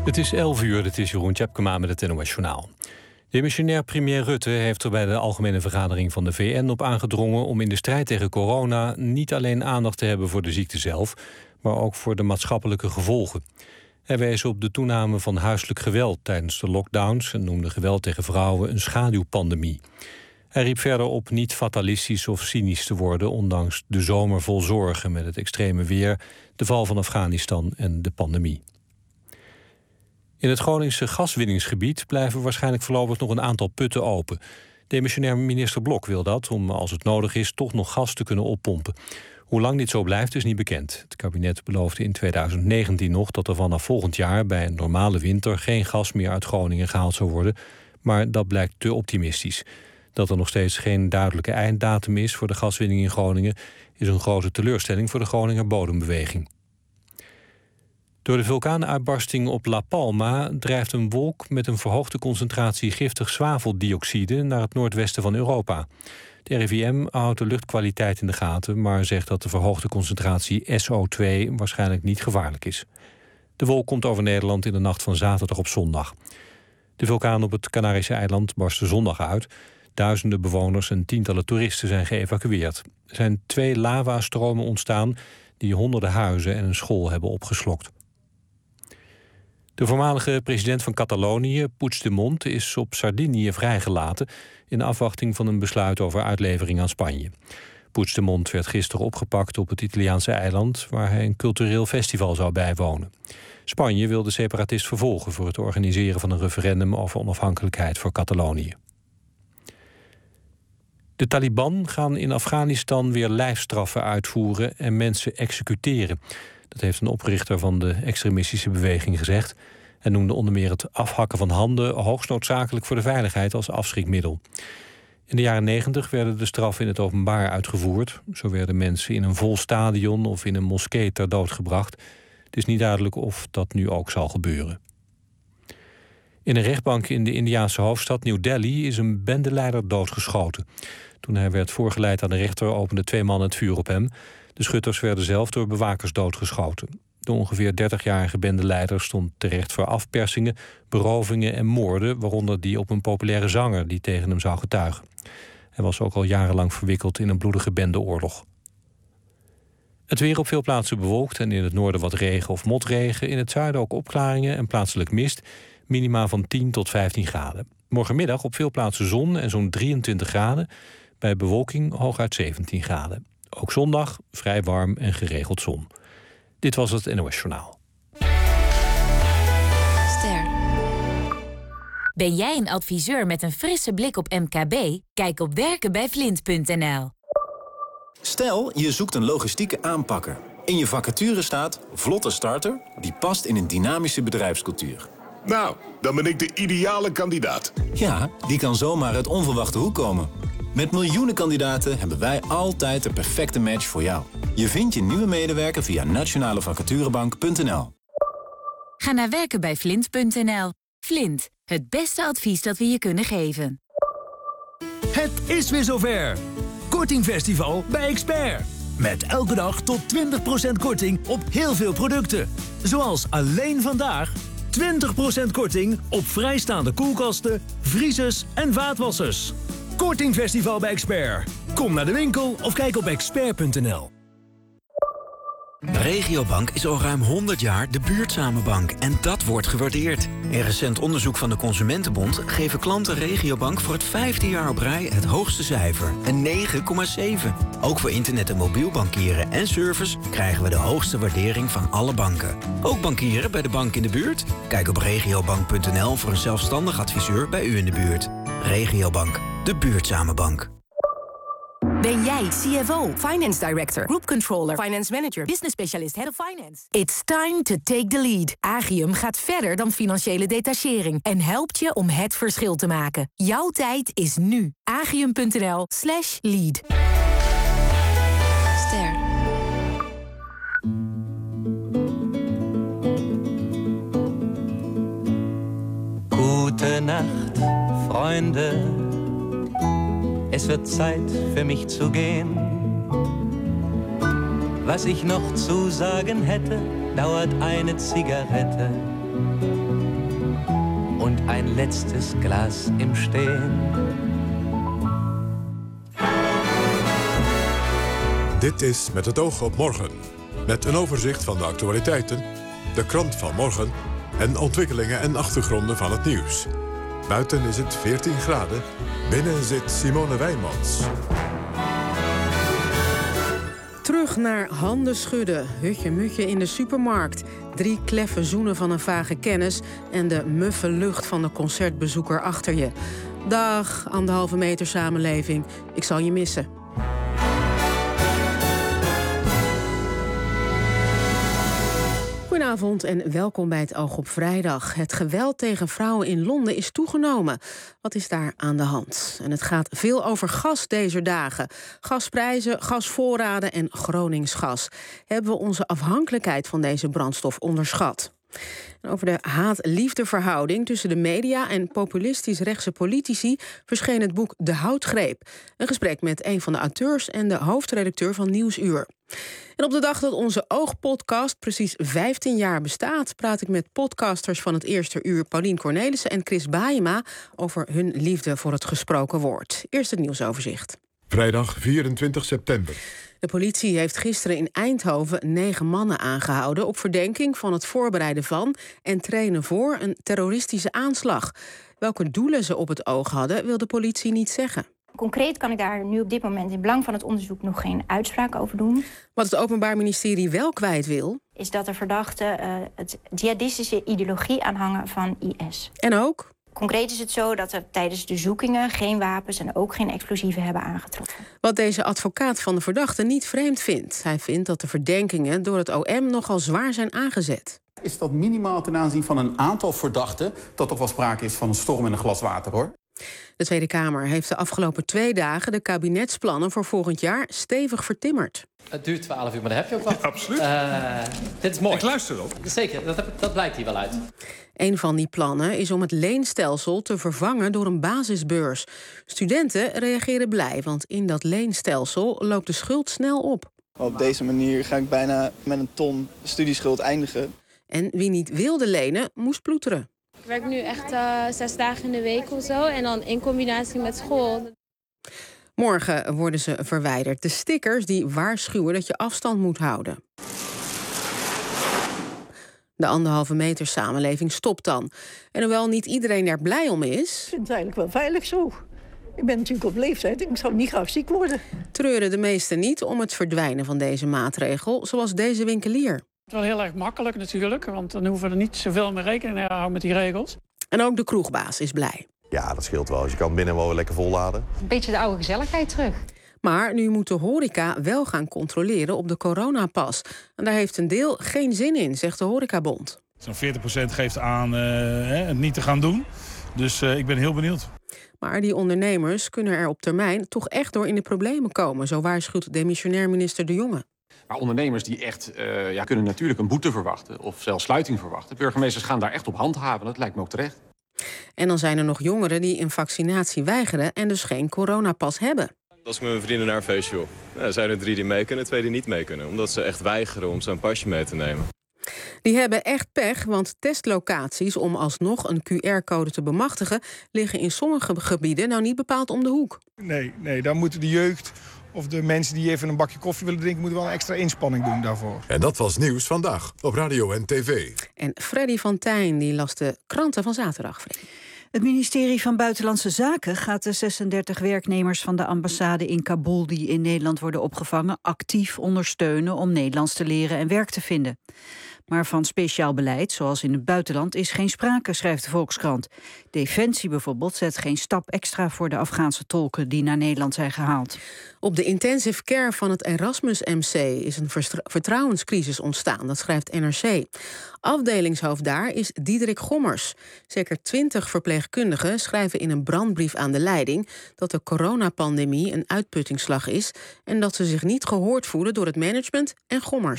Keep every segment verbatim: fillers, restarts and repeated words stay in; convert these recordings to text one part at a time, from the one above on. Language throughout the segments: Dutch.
Het is elf uur, het is Jeroen Tjepkema met het N O S Journaal. Demissionair premier Rutte heeft er bij de Algemene Vergadering van de V N op aangedrongen om in de strijd tegen corona niet alleen aandacht te hebben voor de ziekte zelf, maar ook voor de maatschappelijke gevolgen. Hij wees op de toename van huiselijk geweld tijdens de lockdowns en noemde geweld tegen vrouwen een schaduwpandemie. Hij riep verder op niet fatalistisch of cynisch te worden, ondanks de zomer vol zorgen met het extreme weer, de val van Afghanistan en de pandemie. In het Groningse gaswinningsgebied blijven waarschijnlijk voorlopig nog een aantal putten open. Demissionair minister Blok wil dat om, als het nodig is, toch nog gas te kunnen oppompen. Hoe lang dit zo blijft is niet bekend. Het kabinet beloofde in tweeduizend negentien nog dat er vanaf volgend jaar bij een normale winter geen gas meer uit Groningen gehaald zou worden. Maar dat blijkt te optimistisch. Dat er nog steeds geen duidelijke einddatum is voor de gaswinning in Groningen is een grote teleurstelling voor de Groninger bodembeweging. Door de vulkaanuitbarsting op La Palma drijft een wolk met een verhoogde concentratie giftig zwaveldioxide naar het noordwesten van Europa. De R I V M houdt de luchtkwaliteit in de gaten, maar zegt dat de verhoogde concentratie S O twee waarschijnlijk niet gevaarlijk is. De wolk komt over Nederland in de nacht van zaterdag op zondag. De vulkaan op het Canarische eiland barstte zondag uit. Duizenden bewoners en tientallen toeristen zijn geëvacueerd. Er zijn twee lavastromen ontstaan die honderden huizen en een school hebben opgeslokt. De voormalige president van Catalonië, Puigdemont, is op Sardinië vrijgelaten in afwachting van een besluit over uitlevering aan Spanje. Puigdemont werd gisteren opgepakt op het Italiaanse eiland, waar hij een cultureel festival zou bijwonen. Spanje wil de separatist vervolgen voor het organiseren van een referendum over onafhankelijkheid voor Catalonië. De Taliban gaan in Afghanistan weer lijfstraffen uitvoeren en mensen executeren. Dat heeft een oprichter van de extremistische beweging gezegd. Hij noemde onder meer het afhakken van handen hoogst noodzakelijk voor de veiligheid als afschrikmiddel. In de jaren negentig werden de straffen in het openbaar uitgevoerd. Zo werden mensen in een vol stadion of in een moskee ter dood gebracht. Het is niet duidelijk of dat nu ook zal gebeuren. In een rechtbank in de Indiase hoofdstad New Delhi is een bendeleider doodgeschoten. Toen hij werd voorgeleid aan de rechter openden twee mannen het vuur op hem. De schutters werden zelf door bewakers doodgeschoten. De ongeveer dertigjarige bendeleider stond terecht voor afpersingen, berovingen en moorden, waaronder die op een populaire zanger die tegen hem zou getuigen. Hij was ook al jarenlang verwikkeld in een bloedige bendeoorlog. Het weer op veel plaatsen bewolkt en in het noorden wat regen of motregen. In het zuiden ook opklaringen en plaatselijk mist. Minima van tien tot vijftien graden. Morgenmiddag op veel plaatsen zon en zo'n drieëntwintig graden. Bij bewolking hooguit zeventien graden. Ook zondag vrij warm en geregeld zon. Dit was het N O S Journaal. Ster. Ben jij een adviseur met een frisse blik op M K B? Kijk op werken bij flint punt n l. Stel, je zoekt een logistieke aanpakker. In je vacature staat vlotte starter die past in een dynamische bedrijfscultuur. Nou, dan ben ik de ideale kandidaat. Ja, die kan zomaar uit onverwachte hoek komen. Met miljoenen kandidaten hebben wij altijd de perfecte match voor jou. Je vindt je nieuwe medewerker via nationale vacaturebank punt n l. Ga naar werken bij flint punt n l. Flint, het beste advies dat we je kunnen geven. Het is weer zover. Kortingfestival bij Expert. Met elke dag tot twintig procent korting op heel veel producten. Zoals alleen vandaag twintig procent korting op vrijstaande koelkasten, vriezers en vaatwassers. Kortingfestival bij Expert. Kom naar de winkel of kijk op expert punt n l. Regiobank is al ruim honderd jaar de buurtzame bank en dat wordt gewaardeerd. In recent onderzoek van de Consumentenbond geven klanten Regiobank voor het vijfde jaar op rij het hoogste cijfer, een negen komma zeven. Ook voor internet- en mobiel bankieren en service krijgen we de hoogste waardering van alle banken. Ook bankieren bij de bank in de buurt? Kijk op regiobank punt n l voor een zelfstandig adviseur bij u in de buurt. Regiobank, de buurtzame bank. Ben jij C F O, Finance Director, Group Controller, Finance Manager, Business Specialist, Head of Finance? It's time to take the lead. Agium gaat verder dan financiële detachering en helpt je om het verschil te maken. Jouw tijd is nu. agium punt n l slash lead. Ster. Gute Nacht, Freunde. Es wird Zeit für mich zu gehen. Was ich noch zu sagen hätte, dauert eine Zigarette letztes Glas im Stehen. Dit is Met het oog op morgen. Met een overzicht van de actualiteiten, de krant van morgen en ontwikkelingen en achtergronden van het nieuws. Buiten is het veertien graden. Binnen zit Simone Wijnmans. Terug naar handen schudden, hutje-mutje in de supermarkt. Drie kleffe zoenen van een vage kennis en de muffe lucht van de concertbezoeker achter je. Dag, anderhalve meter samenleving. Ik zal je missen. Goedenavond en welkom bij het Oog op Vrijdag. Het geweld tegen vrouwen in Londen is toegenomen. Wat is daar aan de hand? En het gaat veel over gas deze dagen. Gasprijzen, gasvoorraden en Groningsgas. Hebben we onze afhankelijkheid van deze brandstof onderschat? En over de haat-liefdeverhouding tussen de media en populistisch-rechtse politici verscheen het boek De Houtgreep. Een gesprek met een van de auteurs en de hoofdredacteur van Nieuwsuur. En op de dag dat onze Oog-podcast precies vijftien jaar bestaat, praat ik met podcasters van het Eerste Uur Paulien Cornelissen en Chris Baaijema over hun liefde voor het gesproken woord. Eerst het nieuwsoverzicht. Vrijdag vierentwintig september. De politie heeft gisteren in Eindhoven negen mannen aangehouden op verdenking van het voorbereiden van en trainen voor een terroristische aanslag. Welke doelen ze op het oog hadden, wil de politie niet zeggen. Concreet kan ik daar nu op dit moment in belang van het onderzoek nog geen uitspraak over doen. Wat het Openbaar Ministerie wel kwijt wil, is dat de verdachten uh, het jihadistische ideologie aanhangen van I S. En ook? Concreet is het zo dat er tijdens de zoekingen geen wapens en ook geen explosieven hebben aangetroffen. Wat deze advocaat van de verdachte niet vreemd vindt. Hij vindt dat de verdenkingen door het O M nogal zwaar zijn aangezet. Is dat minimaal ten aanzien van een aantal verdachten dat toch wel sprake is van een storm in een glas water, hoor? De Tweede Kamer heeft de afgelopen twee dagen de kabinetsplannen voor volgend jaar stevig vertimmerd. Het duurt twaalf uur, maar daar heb je ook wat. Ja, absoluut. Uh, dit is mooi. Ik luister op. Zeker, dat, heb, dat blijkt hier wel uit. Een van die plannen is om het leenstelsel te vervangen door een basisbeurs. Studenten reageren blij, want in dat leenstelsel loopt de schuld snel op. Op deze manier ga ik bijna met een ton studieschuld eindigen. En wie niet wilde lenen, moest ploeteren. Ik werk nu echt uh, zes dagen in de week of zo en dan in combinatie met school. Morgen worden ze verwijderd. De stickers die waarschuwen dat je afstand moet houden. De anderhalve meter samenleving stopt dan. En hoewel niet iedereen er blij om is, Ik vind het eigenlijk wel veilig zo. Ik ben natuurlijk op leeftijd en ik zou niet graag ziek worden. Treuren de meesten niet om het verdwijnen van deze maatregel, zoals deze winkelier. Het is wel heel erg makkelijk natuurlijk, want dan hoeven we er niet zoveel mee rekening mee te houden met die regels. En ook de kroegbaas is blij. Ja, dat scheelt wel. Dus je kan binnen wel lekker volladen. Een beetje de oude gezelligheid terug. Maar nu moet de horeca wel gaan controleren op de coronapas. En daar heeft een deel geen zin in, zegt de horecabond. Zo'n veertig procent geeft aan uh, het niet te gaan doen. Dus uh, ik ben heel benieuwd. Maar die ondernemers kunnen er op termijn toch echt door in de problemen komen. Zo waarschuwt demissionair minister De Jonge. Maar ondernemers die echt uh, ja, kunnen natuurlijk een boete verwachten of zelfs sluiting verwachten. Burgemeesters gaan daar echt op handhaven. Dat lijkt me ook terecht. En dan zijn er nog jongeren die een vaccinatie weigeren en dus geen coronapas hebben. Als ik met mijn vrienden naar een feestje wil, nou, zijn er drie die mee kunnen, twee die niet mee kunnen. Omdat ze echt weigeren om zo'n pasje mee te nemen. Die hebben echt pech, want testlocaties om alsnog een Q R-code te bemachtigen liggen in sommige gebieden nou niet bepaald om de hoek. Nee, nee, dan moeten de jeugd of de mensen die even een bakje koffie willen drinken, moeten wel een extra inspanning doen daarvoor. En dat was Nieuws Vandaag op radio en tv. En Freddy van Tijn die las de kranten van zaterdag. Freddy. Het ministerie van Buitenlandse Zaken gaat de zesendertig werknemers van de ambassade in Kabul die in Nederland worden opgevangen actief ondersteunen om Nederlands te leren en werk te vinden. Maar van speciaal beleid, zoals in het buitenland, is geen sprake, schrijft de Volkskrant. Defensie bijvoorbeeld zet geen stap extra voor de Afghaanse tolken die naar Nederland zijn gehaald. Op de intensive care van het Erasmus M C is een vertrouwenscrisis ontstaan, dat schrijft N R C. Afdelingshoofd daar is Diederik Gommers. Zeker twintig verpleegkundigen schrijven in een brandbrief aan de leiding dat de coronapandemie een uitputtingsslag is en dat ze zich niet gehoord voelen door het management en Gommers.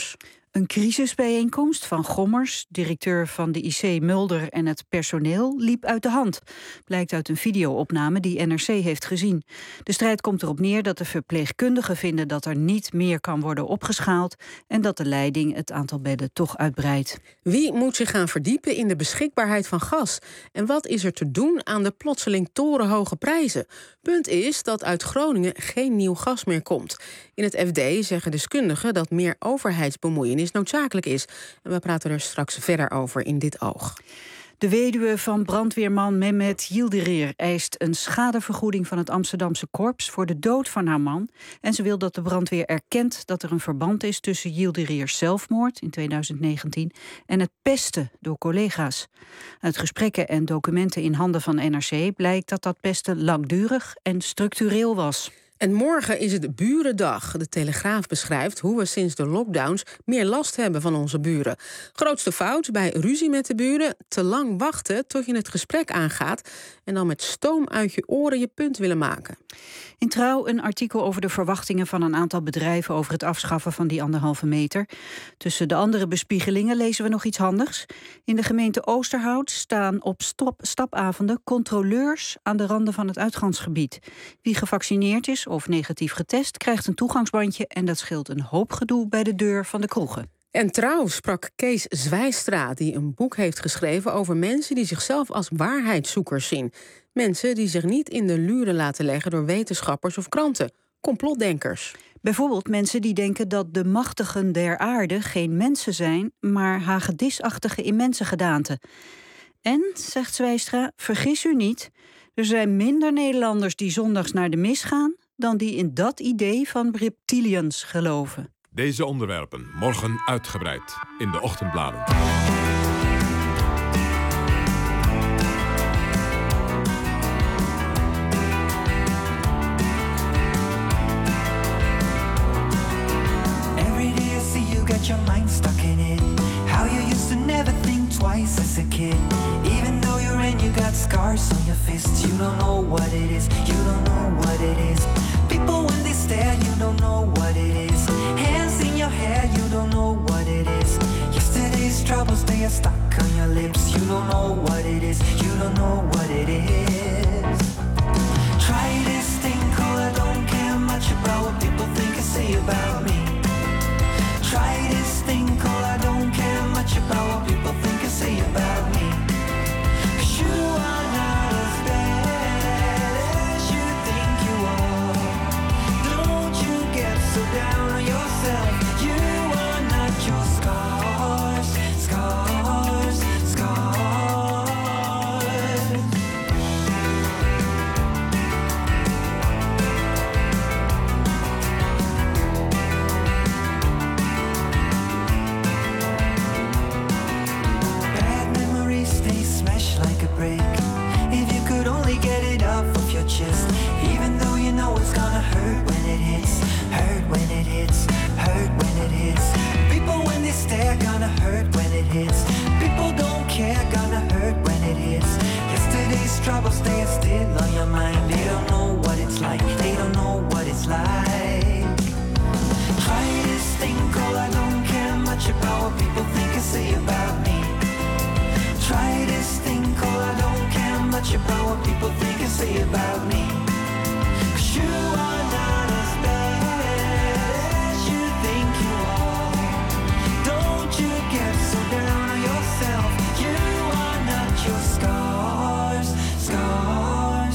Een crisisbijeenkomst van Gommers, directeur van de I C Mulder en het personeel, liep uit de hand. Blijkt uit een videoopname die N R C heeft gezien. De strijd komt erop neer dat de verpleegkundigen vinden dat er niet meer kan worden opgeschaald en dat de leiding het aantal bedden toch uitbreidt. Wie moet zich gaan verdiepen in de beschikbaarheid van gas? En wat is er te doen aan de plotseling torenhoge prijzen? Punt is dat uit Groningen geen nieuw gas meer komt. In het F D zeggen deskundigen dat meer overheidsbemoeienis noodzakelijk is. En we praten er straks verder over in Dit Oog. De weduwe van brandweerman Mehmet Yildirir eist een schadevergoeding van het Amsterdamse korps voor de dood van haar man. En ze wil dat de brandweer erkent dat er een verband is tussen Yildirir's zelfmoord in tweeduizend negentien en het pesten door collega's. Uit gesprekken en documenten in handen van N R C blijkt dat dat pesten langdurig en structureel was. En morgen is het Burendag. De Telegraaf beschrijft hoe we sinds de lockdowns meer last hebben van onze buren. Grootste fout bij ruzie met de buren: te lang wachten tot je het gesprek aangaat en dan met stoom uit je oren je punt willen maken. In Trouw een artikel over de verwachtingen van een aantal bedrijven over het afschaffen van die anderhalve meter. Tussen de andere bespiegelingen lezen we nog iets handigs. In de gemeente Oosterhout staan op stop, stapavonden controleurs aan de randen van het uitgangsgebied. Wie gevaccineerd is of negatief getest krijgt een toegangsbandje en dat scheelt een hoop gedoe bij de deur van de kroegen. En Trouw sprak Kees Zwijstra, die een boek heeft geschreven over mensen die zichzelf als waarheidszoekers zien. Mensen die zich niet in de luren laten leggen door wetenschappers of kranten. Complotdenkers. Bijvoorbeeld mensen die denken dat de machtigen der aarde geen mensen zijn, maar hagedisachtige immense gedaanten. En, zegt Zwijstra, vergis u niet, er zijn minder Nederlanders die zondags naar de mis gaan dan die in dat idee van reptilians geloven. Deze onderwerpen morgen uitgebreid in de ochtendbladen. Every day I see you got your mind stuck in it. How you used to never think twice as a kid. Even though you're in, you got scars on your fists. You don't know what it is, you don't know what it is. People when they stare, you don't know what it is. Hands in your hair, you don't know what it is. Yesterday's troubles, they are stuck on your lips. You don't know what it is, you don't know what it is. Try this thing called I don't care much about what people think and say about me. Try this thing called I don't care much about what people think and say about me. 'Cause you are not as bad as you think you are. Don't you get so down on yourself. You are not your scars, scars, scars. Bad memories, they smash like a brick. If you could only get it off of your chest. Even though you know it's gonna hurt when it hits. Hurt when it hits, hurt when it hits. People when they stare, gonna hurt when it hits. People don't care, gonna hurt when it hits. Yesterday's troubles, they are still on your mind. They don't know what it's like, they don't know what it's like. Try this thing called I don't care much about what people think and say about me. Try this thing called I don't care much about what people think and say about me. 'Cause you are not as bad as you think you are. Don't you get so down on yourself. You are not your scars, scars,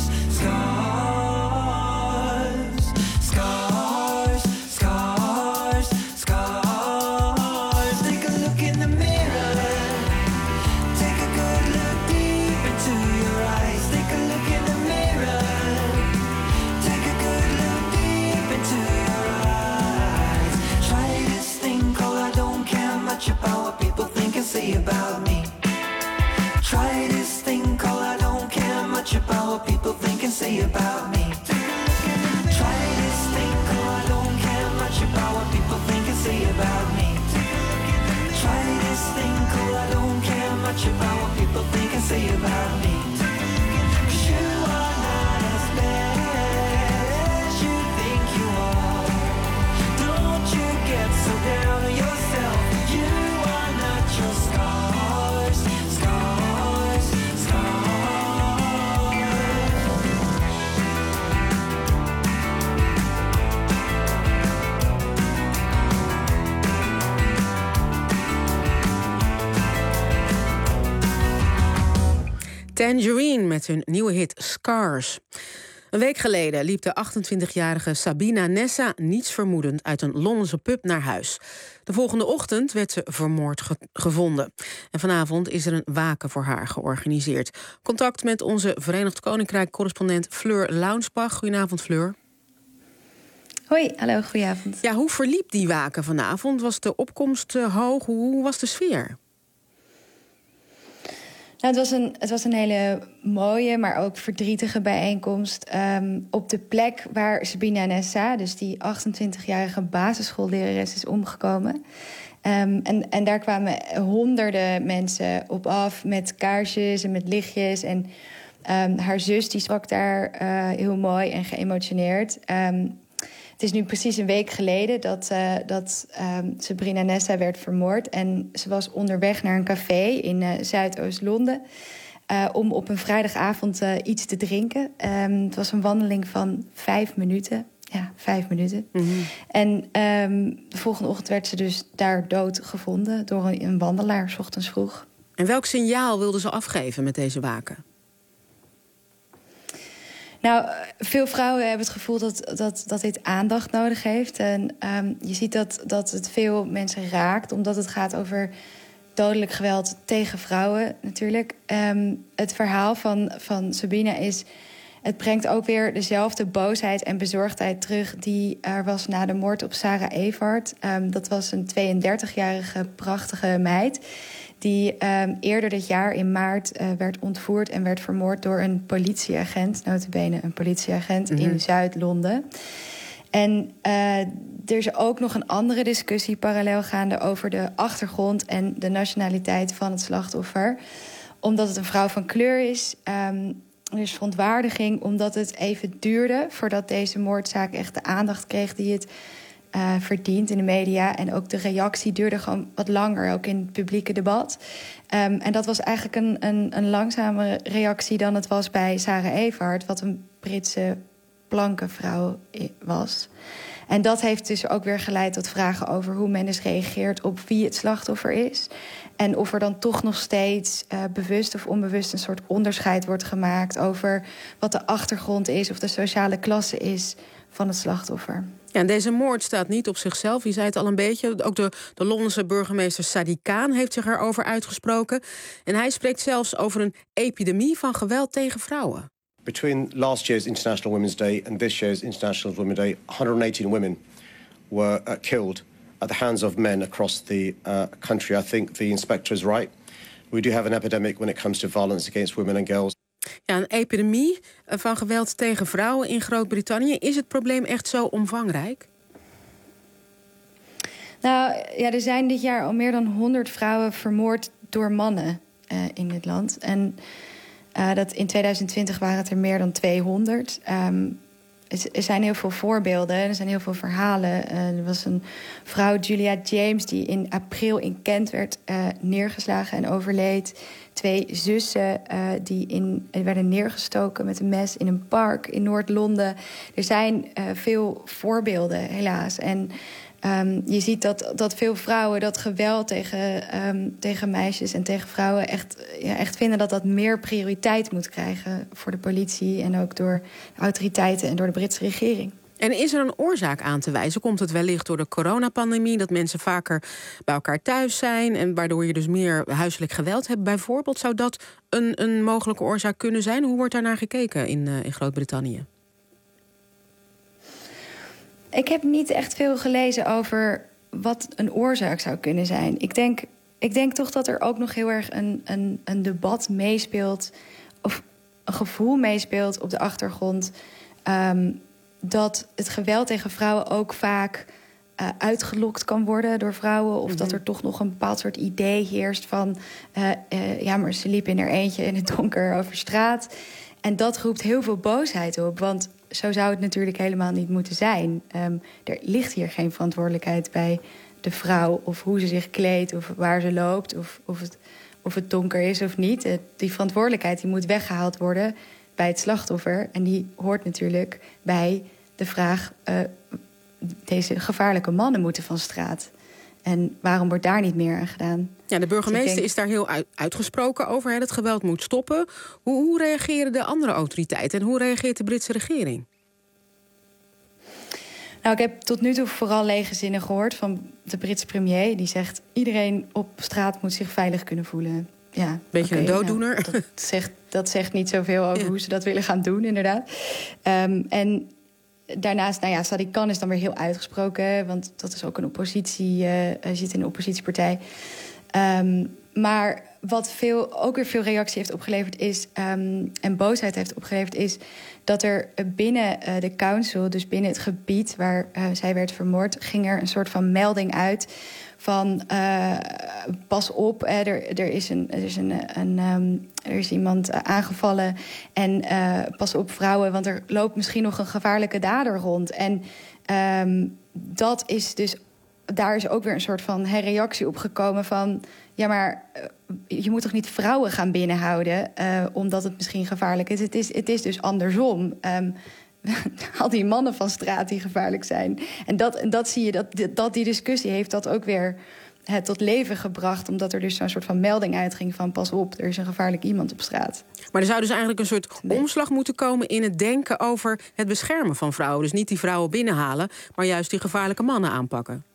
scars, scars, scars, scars. Take a look in the mirror. Take a good look deep into your eyes. Take a look in the mirror. Take a good look deep into your eyes. Try this thing called I don't care much about what people think and say about me. Try this thing called I don't care much about what people think and say about me. Try this thing called I don't care much about what people think and say about me. Try this thing called I don't care much about what people think and say about me. 'Cause you are not as bad as you think you are. Don't you get so down on yourself. Tangerine met hun nieuwe hit Scars. Een week geleden liep de achtentwintigjarige Sabina Nessa niets vermoedend uit een Londense pub naar huis. De volgende ochtend werd ze vermoord ge- gevonden. En vanavond is er een waken voor haar georganiseerd. Contact met onze Verenigd Koninkrijk-correspondent Fleur Launsbach. Goedenavond, Fleur. Hoi, hallo, goedenavond. Ja, hoe verliep die waken vanavond? Was de opkomst uh, hoog? Hoe was de sfeer? Nou, het, was een, het was een hele mooie, maar ook verdrietige bijeenkomst. Um, op de plek waar Sabina Nessa, dus die achtentwintigjarige basisschoollerares, is omgekomen. Um, en, en daar kwamen honderden mensen op af met kaarsjes en met lichtjes. En um, haar zus die sprak daar uh, heel mooi en geëmotioneerd. Um, Het is nu precies een week geleden dat, uh, dat um, Sabina Nessa werd vermoord. En ze was onderweg naar een café in uh, Zuidoost-Londen Uh, om op een vrijdagavond uh, iets te drinken. Um, het was een wandeling van vijf minuten. Ja, vijf minuten. Mm-hmm. En um, de volgende ochtend werd ze dus daar dood gevonden door een, een wandelaar, 's ochtends vroeg. En welk signaal wilde ze afgeven met deze waken? Nou, veel vrouwen hebben het gevoel dat, dat, dat dit aandacht nodig heeft. En um, je ziet dat, dat het veel mensen raakt, omdat het gaat over dodelijk geweld tegen vrouwen natuurlijk. Um, het verhaal van, van Sabina is, het brengt ook weer dezelfde boosheid en bezorgdheid terug die er was na de moord op Sarah Everard. Um, dat was een tweeëndertigjarige prachtige meid die um, eerder dit jaar in maart uh, werd ontvoerd en werd vermoord door een politieagent, nota bene een politieagent mm-hmm. in Zuid-Londen. En uh, er is ook nog een andere discussie parallel gaande over de achtergrond en de nationaliteit van het slachtoffer. Omdat het een vrouw van kleur is. Um, er is verontwaardiging omdat het even duurde voordat deze moordzaak echt de aandacht kreeg die het Uh, verdient in de media. En ook de reactie duurde gewoon wat langer, ook in het publieke debat. Um, en dat was eigenlijk een, een, een langzame reactie dan het was bij Sarah Everard, wat een Britse blanke vrouw was. En dat heeft dus ook weer geleid tot vragen over hoe men dus reageert op wie het slachtoffer is. En of er dan toch nog steeds uh, bewust of onbewust een soort onderscheid wordt gemaakt over wat de achtergrond is of de sociale klasse is van het slachtoffer. Ja, en deze moord staat niet op zichzelf. Je zei het al een beetje. Ook de, de Londense burgemeester Sadiq Khan heeft zich erover uitgesproken. En hij spreekt zelfs over een epidemie van geweld tegen vrouwen. Between last year's International Women's Day and this year's International Women's Day, one hundred eighteen women were uh, killed at the hands of men across the uh, country. I think the inspector is right. We do have an epidemic when it comes to violence against women and girls. Ja, een epidemie van geweld tegen vrouwen in Groot-Brittannië. Is het probleem echt zo omvangrijk? Nou, ja, er zijn dit jaar al meer dan honderd vrouwen vermoord door mannen uh, in dit land. En uh, dat in tweeduizend twintig waren het er meer dan tweehonderd. Um, er zijn heel veel voorbeelden, er zijn heel veel verhalen. Uh, er was een vrouw, Julia James, die in april in Kent werd uh, neergeslagen en overleed. Twee zussen uh, die in, werden neergestoken met een mes in een park in Noord-Londen. Er zijn uh, veel voorbeelden, helaas. En um, je ziet dat, dat veel vrouwen dat geweld tegen, um, tegen meisjes en tegen vrouwen echt, ja, echt vinden dat dat meer prioriteit moet krijgen voor de politie en ook door de autoriteiten en door de Britse regering. En is er een oorzaak aan te wijzen? Komt het wellicht door de coronapandemie, dat mensen vaker bij elkaar thuis zijn en waardoor je dus meer huiselijk geweld hebt bijvoorbeeld? Zou dat een, een mogelijke oorzaak kunnen zijn? Hoe wordt daar naar gekeken in, uh, in Groot-Brittannië? Ik heb niet echt veel gelezen over wat een oorzaak zou kunnen zijn. Ik denk, ik denk toch dat er ook nog heel erg een, een, een debat meespeelt, of een gevoel meespeelt op de achtergrond, Um, dat het geweld tegen vrouwen ook vaak uh, uitgelokt kan worden door vrouwen. Of mm-hmm. dat er toch nog een bepaald soort idee heerst van Uh, uh, ja, maar ze liep in haar eentje in het donker over straat. En dat roept heel veel boosheid op. Want zo zou het natuurlijk helemaal niet moeten zijn. Um, er ligt hier geen verantwoordelijkheid bij de vrouw, of hoe ze zich kleedt, of waar ze loopt, of, of, het, of het donker is of niet. Uh, die verantwoordelijkheid die moet weggehaald worden bij het slachtoffer. En die hoort natuurlijk bij de vraag, Uh, deze gevaarlijke mannen moeten van straat. En waarom wordt daar niet meer aan gedaan? Ja, de burgemeester dus denk... is daar heel uit, uitgesproken over. Hè, het geweld moet stoppen. Hoe, hoe reageren de andere autoriteiten en hoe reageert de Britse regering? Nou, ik heb tot nu toe vooral lege zinnen gehoord van de Britse premier. Die zegt, iedereen op straat moet zich veilig kunnen voelen. Ja, Beetje okay, een dooddoener. Nou, dat, zegt, dat zegt niet zoveel over ja. hoe ze dat willen gaan doen, inderdaad. Um, en daarnaast, nou ja, Sadiq Khan is dan weer heel uitgesproken. Want dat is ook een oppositie, uh, hij zit in een oppositiepartij. Um, maar wat veel, ook weer veel reactie heeft opgeleverd is... Um, en boosheid heeft opgeleverd is... dat er binnen uh, de council, dus binnen het gebied waar uh, zij werd vermoord... ging er een soort van melding uit van uh, pas op, uh, er, er is, een, er is, een, een, um, er is iemand uh, aangevallen en uh, pas op vrouwen... want er loopt misschien nog een gevaarlijke dader rond. En um, dat is dus, daar is ook weer een soort van hey, reactie op gekomen van... ja, maar uh, je moet toch niet vrouwen gaan binnenhouden... Uh, omdat het misschien gevaarlijk is. Het is, het is dus andersom. Um, al die mannen van straat die gevaarlijk zijn. En dat, en dat zie je, dat, dat die discussie heeft dat ook weer uh, tot leven gebracht... omdat er dus zo'n soort van melding uitging van... pas op, er is een gevaarlijk iemand op straat. Maar er zou dus eigenlijk een soort nee. omslag moeten komen... in het denken over het beschermen van vrouwen. Dus niet die vrouwen binnenhalen, maar juist die gevaarlijke mannen aanpakken.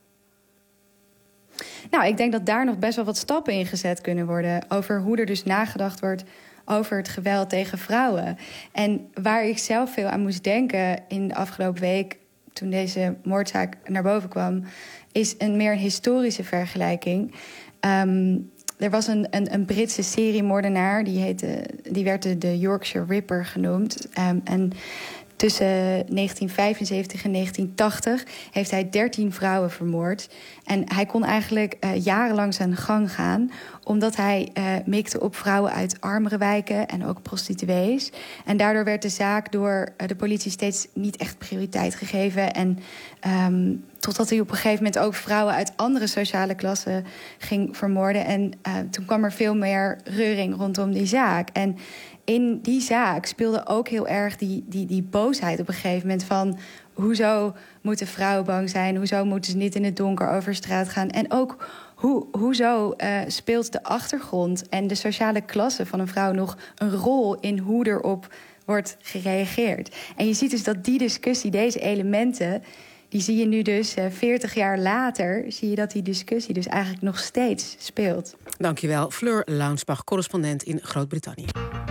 Nou, ik denk dat daar nog best wel wat stappen in gezet kunnen worden... over hoe er dus nagedacht wordt over het geweld tegen vrouwen. En waar ik zelf veel aan moest denken in de afgelopen week... toen deze moordzaak naar boven kwam... is een meer een historische vergelijking. Um, er was een, een, een Britse seriemoordenaar, die, heette, die werd de, de Yorkshire Ripper genoemd. Um, en tussen negentien vijfenzeventig en negentien tachtig heeft hij dertien vrouwen vermoord. En hij kon eigenlijk uh, jarenlang zijn gang gaan... omdat hij uh, mikte op vrouwen uit armere wijken en ook prostituees. En daardoor werd de zaak door uh, de politie steeds niet echt prioriteit gegeven. En um, totdat hij op een gegeven moment ook vrouwen uit andere sociale klassen ging vermoorden. En uh, toen kwam er veel meer reuring rondom die zaak. En in die zaak speelde ook heel erg die, die, die boosheid op een gegeven moment van... hoezo moeten vrouwen bang zijn? Hoezo moeten ze niet in het donker over straat gaan? En ook hoe, hoezo uh, speelt de achtergrond en de sociale klasse van een vrouw nog een rol in hoe erop wordt gereageerd? En je ziet dus dat die discussie, deze elementen, die zie je nu dus uh, veertig jaar later, zie je dat die discussie dus eigenlijk nog steeds speelt. Dankjewel, Fleur Launsbach, correspondent in Groot-Brittannië.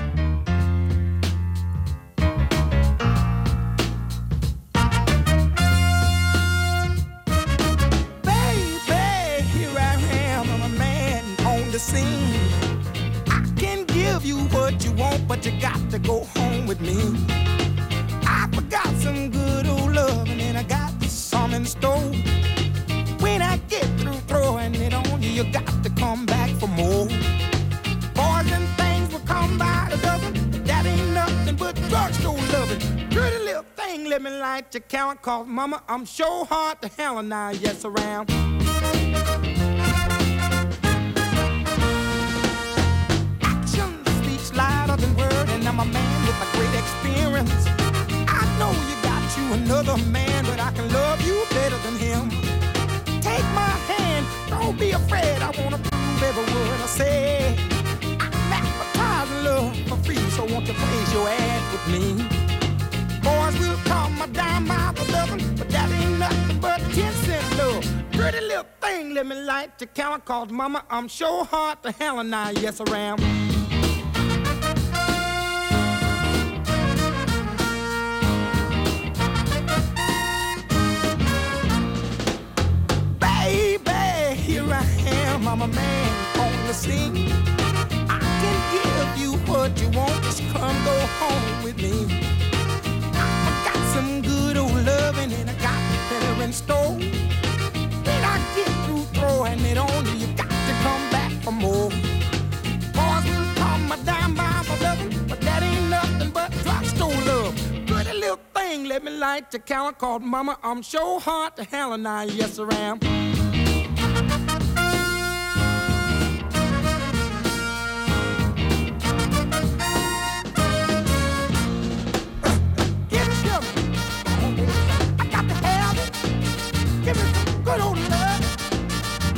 Scene. I can give you what you want, but you got to go home with me. I forgot some good old love, and then I got some in store. When I get through throwing it on you, you got to come back for more. Boys and things will come by the dozen, but that ain't nothing but drugstore loving. Pretty little thing, let me light your count, cause mama, I'm sure hard to hell and now, yes, around. Than word, and I'm a man with a great experience. I know you got you another man, but I can love you better than him. Take my hand, don't be afraid. I wanna prove every word I say. I'm advertising love for free, so won't you raise your ass with me? Boys will call my dime by the lovin', but that ain't nothing but ten cent love. Pretty little thing, let me light the count, cause mama, I'm sure hard to hell and now, yes I am. Here I am, I'm a man on the scene. I can give you what you want, just come go home with me. I got some good old loving and I got better in store. When I get through throwing it on you, you got to come back for more. Boys will call my dime by my loving, but that ain't nothing but drugstore love. Pretty little thing, let me light the count, called mama, I'm sure hard to hell and I, yes I am. Good old love.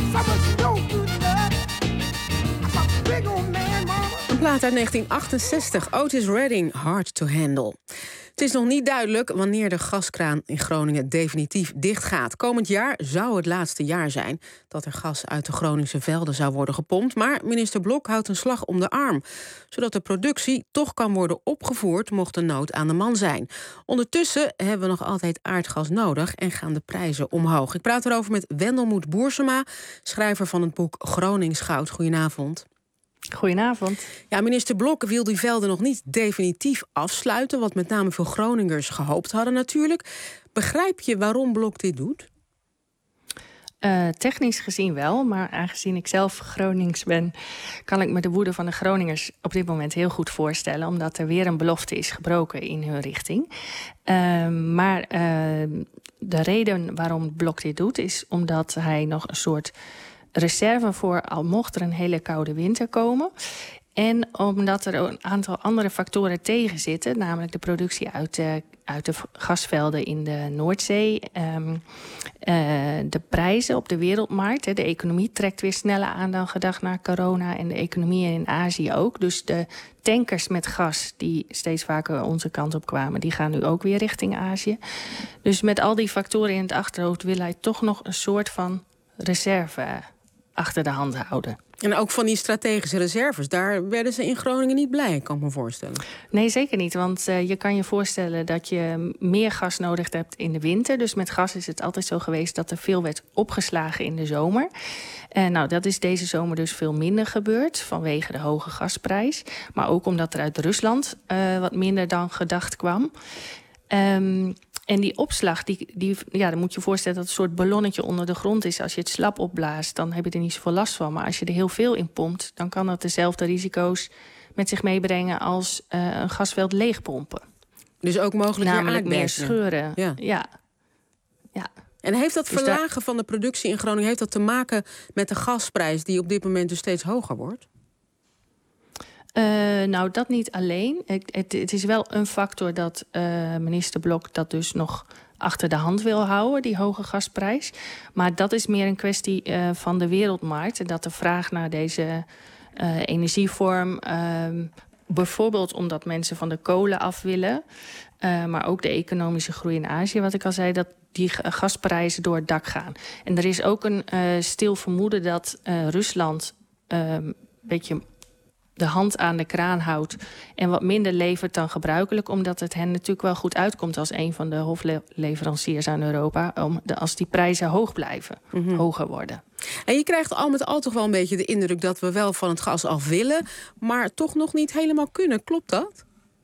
plaat uit negentien achtenzestig, Otis Redding, Hard to Handle. Het is nog niet duidelijk wanneer de gaskraan in Groningen definitief dichtgaat. Komend jaar zou het laatste jaar zijn dat er gas uit de Groningse velden zou worden gepompt. Maar minister Blok houdt een slag om de arm, zodat de productie toch kan worden opgevoerd mocht de nood aan de man zijn. Ondertussen hebben we nog altijd aardgas nodig en gaan de prijzen omhoog. Ik praat erover met Wendelmoed Boersema, schrijver van het boek Gronings Goud. Goedenavond. Goedenavond. Ja, minister Blok wil die velden nog niet definitief afsluiten, wat met name veel Groningers gehoopt hadden natuurlijk. Begrijp je waarom Blok dit doet? Uh, technisch gezien wel, maar aangezien ik zelf Gronings ben, kan ik me de woede van de Groningers op dit moment heel goed voorstellen, omdat er weer een belofte is gebroken in hun richting. Uh, maar uh, de reden waarom Blok dit doet, is omdat hij nog een soort reserve voor al mocht er een hele koude winter komen. En omdat er een aantal andere factoren tegen zitten, namelijk de productie uit de, uit de gasvelden in de Noordzee, um, uh, de prijzen op de wereldmarkt. Hè, de economie trekt weer sneller aan dan gedacht na corona en de economie in Azië ook. Dus de tankers met gas die steeds vaker onze kant op kwamen, die gaan nu ook weer richting Azië. Dus met al die factoren in het achterhoofd wil hij toch nog een soort van reserve achter de hand houden. En ook van die strategische reserves, daar werden ze in Groningen niet blij, kan ik me voorstellen. Nee, zeker niet. Want uh, je kan je voorstellen dat je meer gas nodig hebt in de winter. Dus met gas is het altijd zo geweest dat er veel werd opgeslagen in de zomer. En nou, dat is deze zomer dus veel minder gebeurd vanwege de hoge gasprijs. Maar ook omdat er uit Rusland uh, wat minder dan gedacht kwam. Um, En die opslag, die, die, ja, dan moet je je voorstellen dat het een soort ballonnetje onder de grond is. Als je het slap opblaast, dan heb je er niet zoveel last van. Maar als je er heel veel in pompt, dan kan dat dezelfde risico's met zich meebrengen als uh, een gasveld leegpompen. Dus ook mogelijk namelijk meer scheuren. Ja. Ja. Ja. En heeft dat dus verlagen daar... van de productie in Groningen, heeft dat te maken met de gasprijs die op dit moment dus steeds hoger wordt? Uh, nou, dat niet alleen. Het, het, het is wel een factor dat uh, minister Blok dat dus nog achter de hand wil houden, die hoge gasprijs. Maar dat is meer een kwestie uh, van de wereldmarkt. En dat de vraag naar deze uh, energievorm, uh, bijvoorbeeld omdat mensen van de kolen af willen, uh, maar ook de economische groei in Azië, wat ik al zei, dat die gasprijzen door het dak gaan. En er is ook een uh, stil vermoeden dat uh, Rusland uh, een beetje de hand aan de kraan houdt en wat minder levert dan gebruikelijk, omdat het hen natuurlijk wel goed uitkomt als een van de hofleveranciers aan Europa, om de, als die prijzen hoog blijven, mm-hmm. hoger worden. En je krijgt al met al toch wel een beetje de indruk dat we wel van het gas af willen, maar toch nog niet helemaal kunnen. Klopt dat?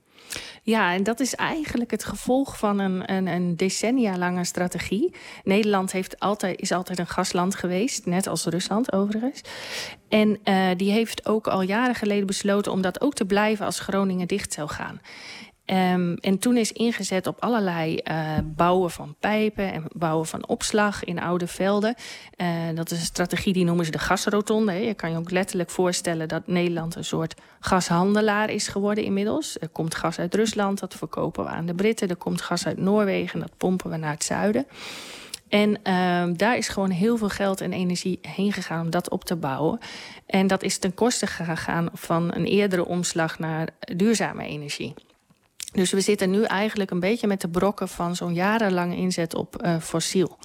Ja, en dat is eigenlijk het gevolg van een, een, een decennia lange strategie. Nederland heeft altijd, is altijd een gasland geweest, net als Rusland overigens. En uh, die heeft ook al jaren geleden besloten om dat ook te blijven als Groningen dicht zou gaan. Um, en toen is ingezet op allerlei uh, bouwen van pijpen en bouwen van opslag in oude velden. Uh, dat is een strategie, die noemen ze de gasrotonde. Hè. Je kan je ook letterlijk voorstellen dat Nederland een soort gashandelaar is geworden inmiddels. Er komt gas uit Rusland, dat verkopen we aan de Britten. Er komt gas uit Noorwegen, dat pompen we naar het zuiden. En uh, daar is gewoon heel veel geld en energie heen gegaan om dat op te bouwen. En dat is ten koste gegaan van een eerdere omslag naar duurzame energie. Dus we zitten nu eigenlijk een beetje met de brokken van zo'n jarenlange inzet op uh, fossiel.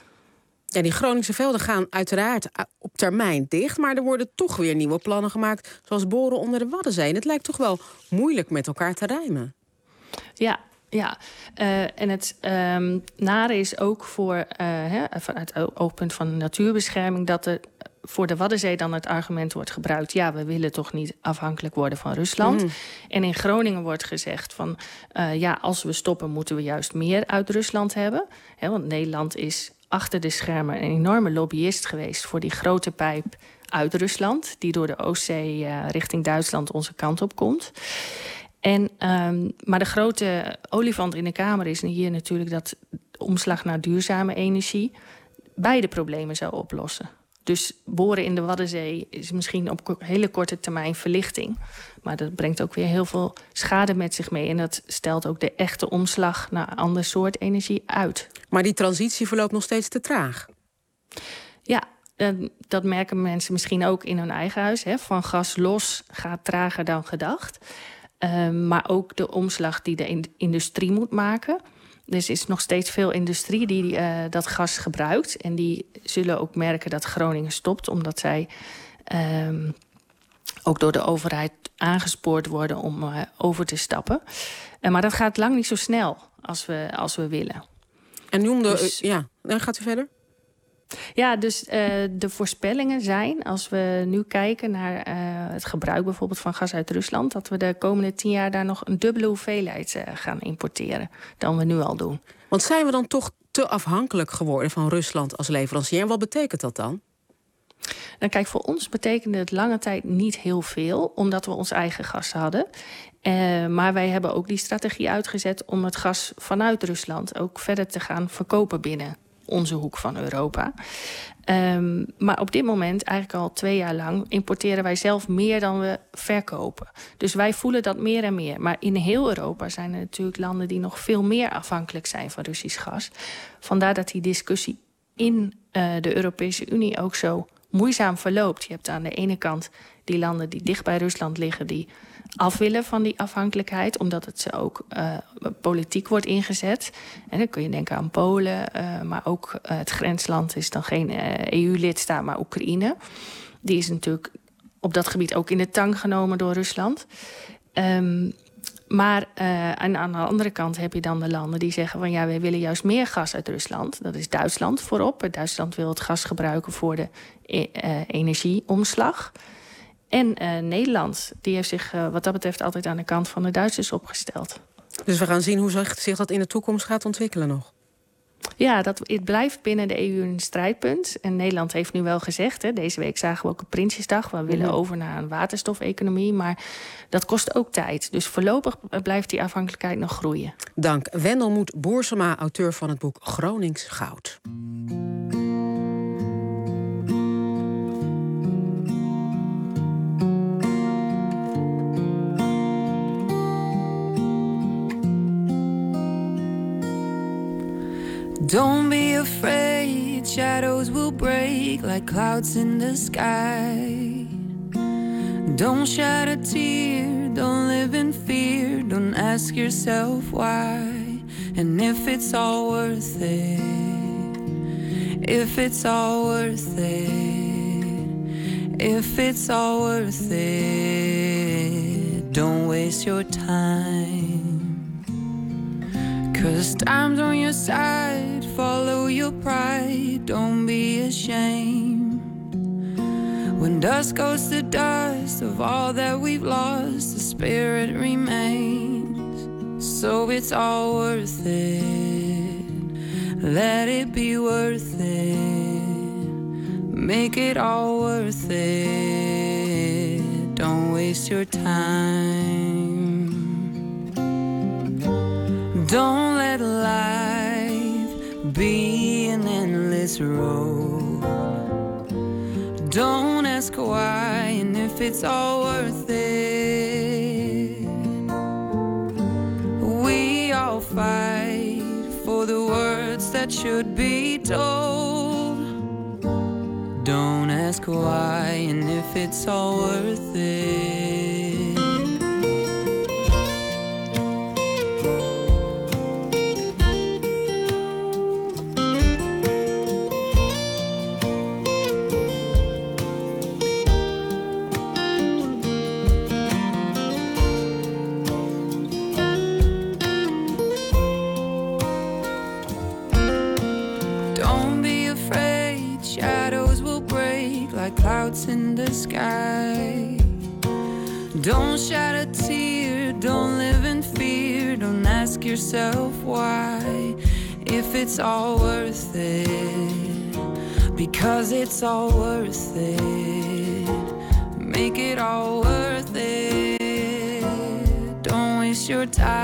Ja, die Groningse velden gaan uiteraard op termijn dicht, maar er worden toch weer nieuwe plannen gemaakt, zoals boren onder de Waddenzee. En het lijkt toch wel moeilijk met elkaar te rijmen. Ja, ja. Uh, en het um, nare is ook voor, uh, hè, vanuit het oogpunt van natuurbescherming, dat er voor de Waddenzee dan het argument wordt gebruikt, ja, we willen toch niet afhankelijk worden van Rusland. Mm. En in Groningen wordt gezegd van, uh, ja, als we stoppen moeten we juist meer uit Rusland hebben. He, want Nederland is achter de schermen een enorme lobbyist geweest voor die grote pijp uit Rusland, die door de Oostzee uh, richting Duitsland onze kant op komt. En, um, maar de grote olifant in de Kamer is hier natuurlijk dat de omslag naar duurzame energie beide problemen zou oplossen. Dus boren in de Waddenzee is misschien op hele korte termijn verlichting. Maar dat brengt ook weer heel veel schade met zich mee. En dat stelt ook de echte omslag naar een ander soort energie uit. Maar die transitie verloopt nog steeds te traag. Ja, Uh, dat merken mensen misschien ook in hun eigen huis. Hè. Van gas los gaat trager dan gedacht. Uh, maar ook de omslag die de in- industrie moet maken. Dus er is nog steeds veel industrie die uh, dat gas gebruikt. En die zullen ook merken dat Groningen stopt, omdat zij um, ook door de overheid aangespoord worden om uh, over te stappen. Uh, maar dat gaat lang niet zo snel als we, als we willen. En noemde... Dus, ja, dan gaat u verder? Ja, dus uh, de voorspellingen zijn, als we nu kijken naar uh, het gebruik bijvoorbeeld van gas uit Rusland, dat we de komende tien jaar daar nog een dubbele hoeveelheid uh, gaan importeren dan we nu al doen. Want zijn we dan toch te afhankelijk geworden van Rusland als leverancier? En wat betekent dat dan? Nou, kijk, voor ons betekende het lange tijd niet heel veel, omdat we ons eigen gas hadden. Uh, maar wij hebben ook die strategie uitgezet om het gas vanuit Rusland ook verder te gaan verkopen binnen onze hoek van Europa. Um, maar op dit moment, eigenlijk al twee jaar lang, importeren wij zelf meer dan we verkopen. Dus wij voelen dat meer en meer. Maar in heel Europa zijn er natuurlijk landen die nog veel meer afhankelijk zijn van Russisch gas. Vandaar dat die discussie in uh, de Europese Unie ook zo moeizaam verloopt. Je hebt aan de ene kant die landen die dicht bij Rusland liggen, die af willen van die afhankelijkheid, omdat het ze ook uh, politiek wordt ingezet. En dan kun je denken aan Polen, uh, maar ook uh, het grensland is dan geen uh, E U-lidstaat, maar Oekraïne. Die is natuurlijk op dat gebied ook in de tang genomen door Rusland. Um, maar uh, aan, aan de andere kant heb je dan de landen die zeggen van ja, wij willen juist meer gas uit Rusland. Dat is Duitsland voorop. Duitsland wil het gas gebruiken voor de uh, energieomslag. En uh, Nederland, die heeft zich uh, wat dat betreft altijd aan de kant van de Duitsers opgesteld. Dus we gaan zien hoe zich dat in de toekomst gaat ontwikkelen nog. Ja, dat, het blijft binnen de E U een strijdpunt. En Nederland heeft nu wel gezegd, hè, deze week zagen we ook een Prinsjesdag, we willen over naar een waterstofeconomie, maar dat kost ook tijd. Dus voorlopig blijft die afhankelijkheid nog groeien. Dank. Wendelmoed Boersema, auteur van het boek Gronings Goud. Don't be afraid, shadows will break like clouds in the sky. Don't shed a tear, don't live in fear, don't ask yourself why. And if it's all worth it, if it's all worth it, if it's all worth it, don't waste your time. 'Cause time's on your side, follow your pride, don't be ashamed. When dust goes to dust of all that we've lost, the spirit remains. So it's all worth it, let it be worth it, make it all worth it, don't waste your time. Don't let life be an endless road. Don't ask why and if it's all worth it. We all fight for the words that should be told. Don't ask why and if it's all worth it. Clouds in the sky. Don't shed a tear, don't live in fear, don't ask yourself why. If it's all worth it, because it's all worth it, make it all worth it. Don't waste your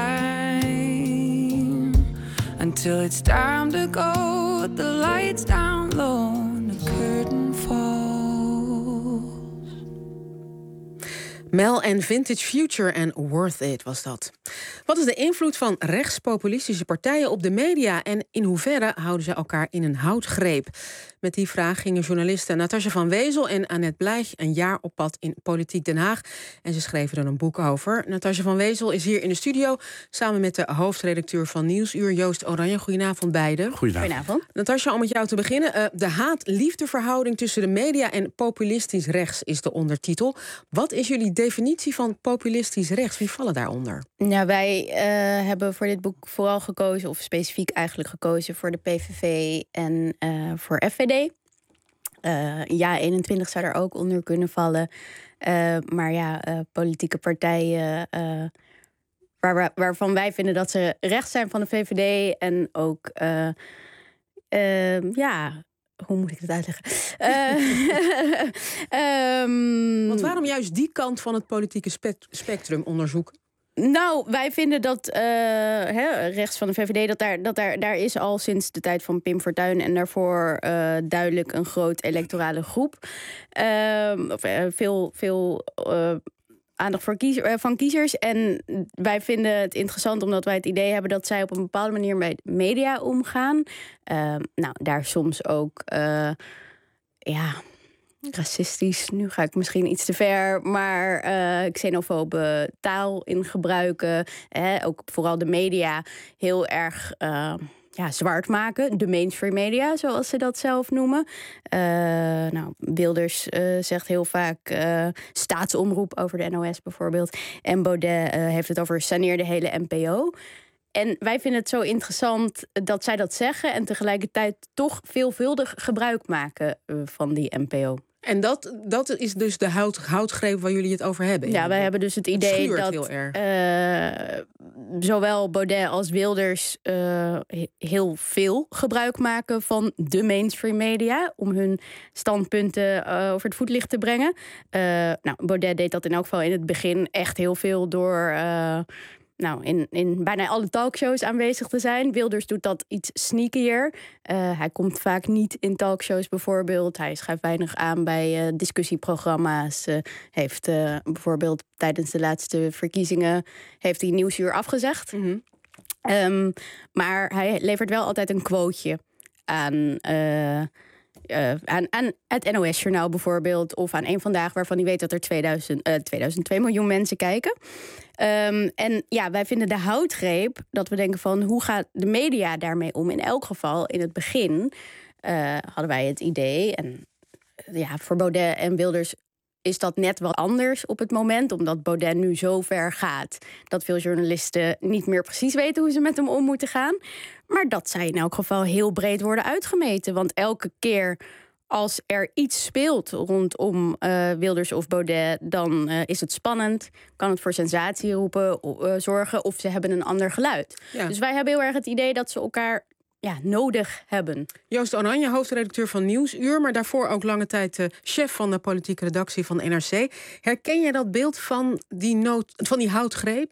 time until it's time to go. The lights down low and the curtain falls. Mel en Vintage Future en Worth It was dat. Wat is de invloed van rechtspopulistische partijen op de media en in hoeverre houden ze elkaar in een houtgreep? Met die vraag gingen journalisten Natasja van Wezel en Annette Blijch een jaar op pad in Politiek Den Haag. En ze schreven er een boek over. Natasja van Wezel is hier in de studio samen met de hoofdredacteur van Nieuwsuur, Joost Oranje. Goedenavond beiden. Goedenavond. Goedenavond. Natasja, om met jou te beginnen. Uh, de haat-liefdeverhouding tussen de media en populistisch rechts is de ondertitel. Wat is jullie definitie van populistisch rechts? Wie vallen daaronder? Nou, wij uh, hebben voor dit boek vooral gekozen, of specifiek eigenlijk gekozen, voor de P V V en uh, voor F V D. Uh, ja, eenentwintig zou er ook onder kunnen vallen. Uh, maar ja, uh, politieke partijen uh, waar, waarvan wij vinden dat ze rechts zijn van de V V D en ook, uh, uh, ja, hoe moet ik het uitleggen? Uh, um, Want waarom juist die kant van het politieke spe- spectrum onderzoeken? Nou, wij vinden dat uh, he, rechts van de V V D, dat daar, dat daar, daar is al sinds de tijd van Pim Fortuyn en daarvoor uh, duidelijk een groot electorale groep. Uh, of, uh, veel veel uh, aandacht voor kiezer, uh, van kiezers. En wij vinden het interessant omdat wij het idee hebben dat zij op een bepaalde manier met media omgaan. Uh, nou, daar soms ook, uh, ja... racistisch, nu ga ik misschien iets te ver, maar uh, xenofobe taal in gebruiken. Hè, ook vooral de media heel erg uh, ja, zwart maken. De mainstream media, zoals ze dat zelf noemen. Uh, nou, Wilders uh, zegt heel vaak uh, staatsomroep over de N O S bijvoorbeeld. En Baudet uh, heeft het over saneer de hele N P O. En wij vinden het zo interessant dat zij dat zeggen en tegelijkertijd toch veelvuldig gebruik maken uh, van die N P O. En dat, dat is dus de hout, houtgreep waar jullie het over hebben? Ja, wij hebben dus het idee dat heel erg. Uh, zowel Baudet als Wilders uh, heel veel gebruik maken van de mainstream media om hun standpunten uh, over het voetlicht te brengen. Uh, nou, Baudet deed dat in elk geval in het begin echt heel veel door Uh, Nou, in, in bijna alle talkshows aanwezig te zijn. Wilders doet dat iets sneakier. Uh, hij komt vaak niet in talkshows bijvoorbeeld. Hij schuift weinig aan bij uh, discussieprogramma's. Uh, heeft uh, bijvoorbeeld tijdens de laatste verkiezingen heeft hij Nieuwsuur afgezegd. Mm-hmm. Um, maar hij levert wel altijd een quoteje aan... Uh, Uh, aan, aan het N O S-journaal bijvoorbeeld, of aan Eén Vandaag, waarvan hij weet dat er tweeduizend, uh, tweeduizend twee miljoen mensen kijken. Um, en ja, wij vinden de houtgreep dat we denken van hoe gaat de media daarmee om? In elk geval, in het begin uh, hadden wij het idee, en ja, voor Baudet en Wilders is dat net wat anders op het moment, omdat Baudet nu zo ver gaat dat veel journalisten niet meer precies weten hoe ze met hem om moeten gaan. Maar dat zij in elk geval heel breed worden uitgemeten. Want elke keer als er iets speelt rondom uh, Wilders of Baudet, dan uh, is het spannend, kan het voor sensatie roepen, uh, zorgen, of ze hebben een ander geluid. Ja. Dus wij hebben heel erg het idee dat ze elkaar ja, nodig hebben. Joost Oranje, hoofdredacteur van Nieuwsuur, maar daarvoor ook lange tijd uh, chef van de politieke redactie van N R C. Herken jij dat beeld van die, nood, van die houtgreep?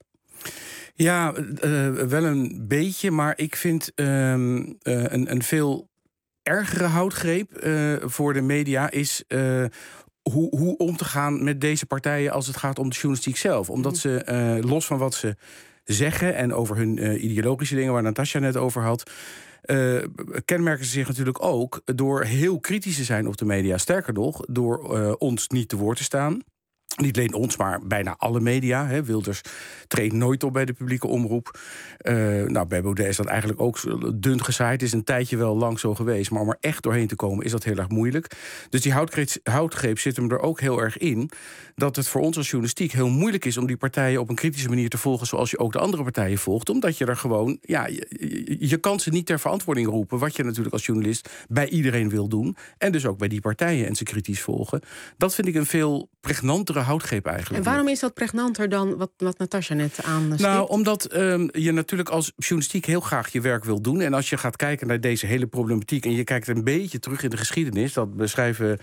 Ja, uh, wel een beetje, maar ik vind uh, uh, een, een veel ergere houtgreep uh, voor de media is Uh, Hoe, hoe om te gaan met deze partijen als het gaat om de journalistiek zelf. Omdat ze, uh, los van wat ze zeggen en over hun uh, ideologische dingen waar Natasja net over had, Uh, kenmerken ze zich natuurlijk ook door heel kritisch te zijn op de media. Sterker nog, door uh, ons niet te woord te staan. Niet alleen ons, maar bijna alle media. Hè. Wilders treedt nooit op bij de publieke omroep. Uh, nou, bij Baudet is dat eigenlijk ook dun gezaaid. Het is een tijdje wel lang zo geweest. Maar om er echt doorheen te komen is dat heel erg moeilijk. Dus die houtgreep, houtgreep zit hem er ook heel erg in. Dat het voor ons als journalistiek heel moeilijk is om die partijen op een kritische manier te volgen zoals je ook de andere partijen volgt. Omdat je er gewoon, ja, je, je kan ze niet ter verantwoording roepen. Wat je natuurlijk als journalist bij iedereen wil doen. En dus ook bij die partijen en ze kritisch volgen. Dat vind ik een veel pregnantere houtgreep eigenlijk. En waarom is dat pregnanter dan wat, wat Natasja net aanstipt? Nou, omdat um, je natuurlijk als journalistiek heel graag je werk wil doen. En als je gaat kijken naar deze hele problematiek en je kijkt een beetje terug in de geschiedenis, dat beschrijven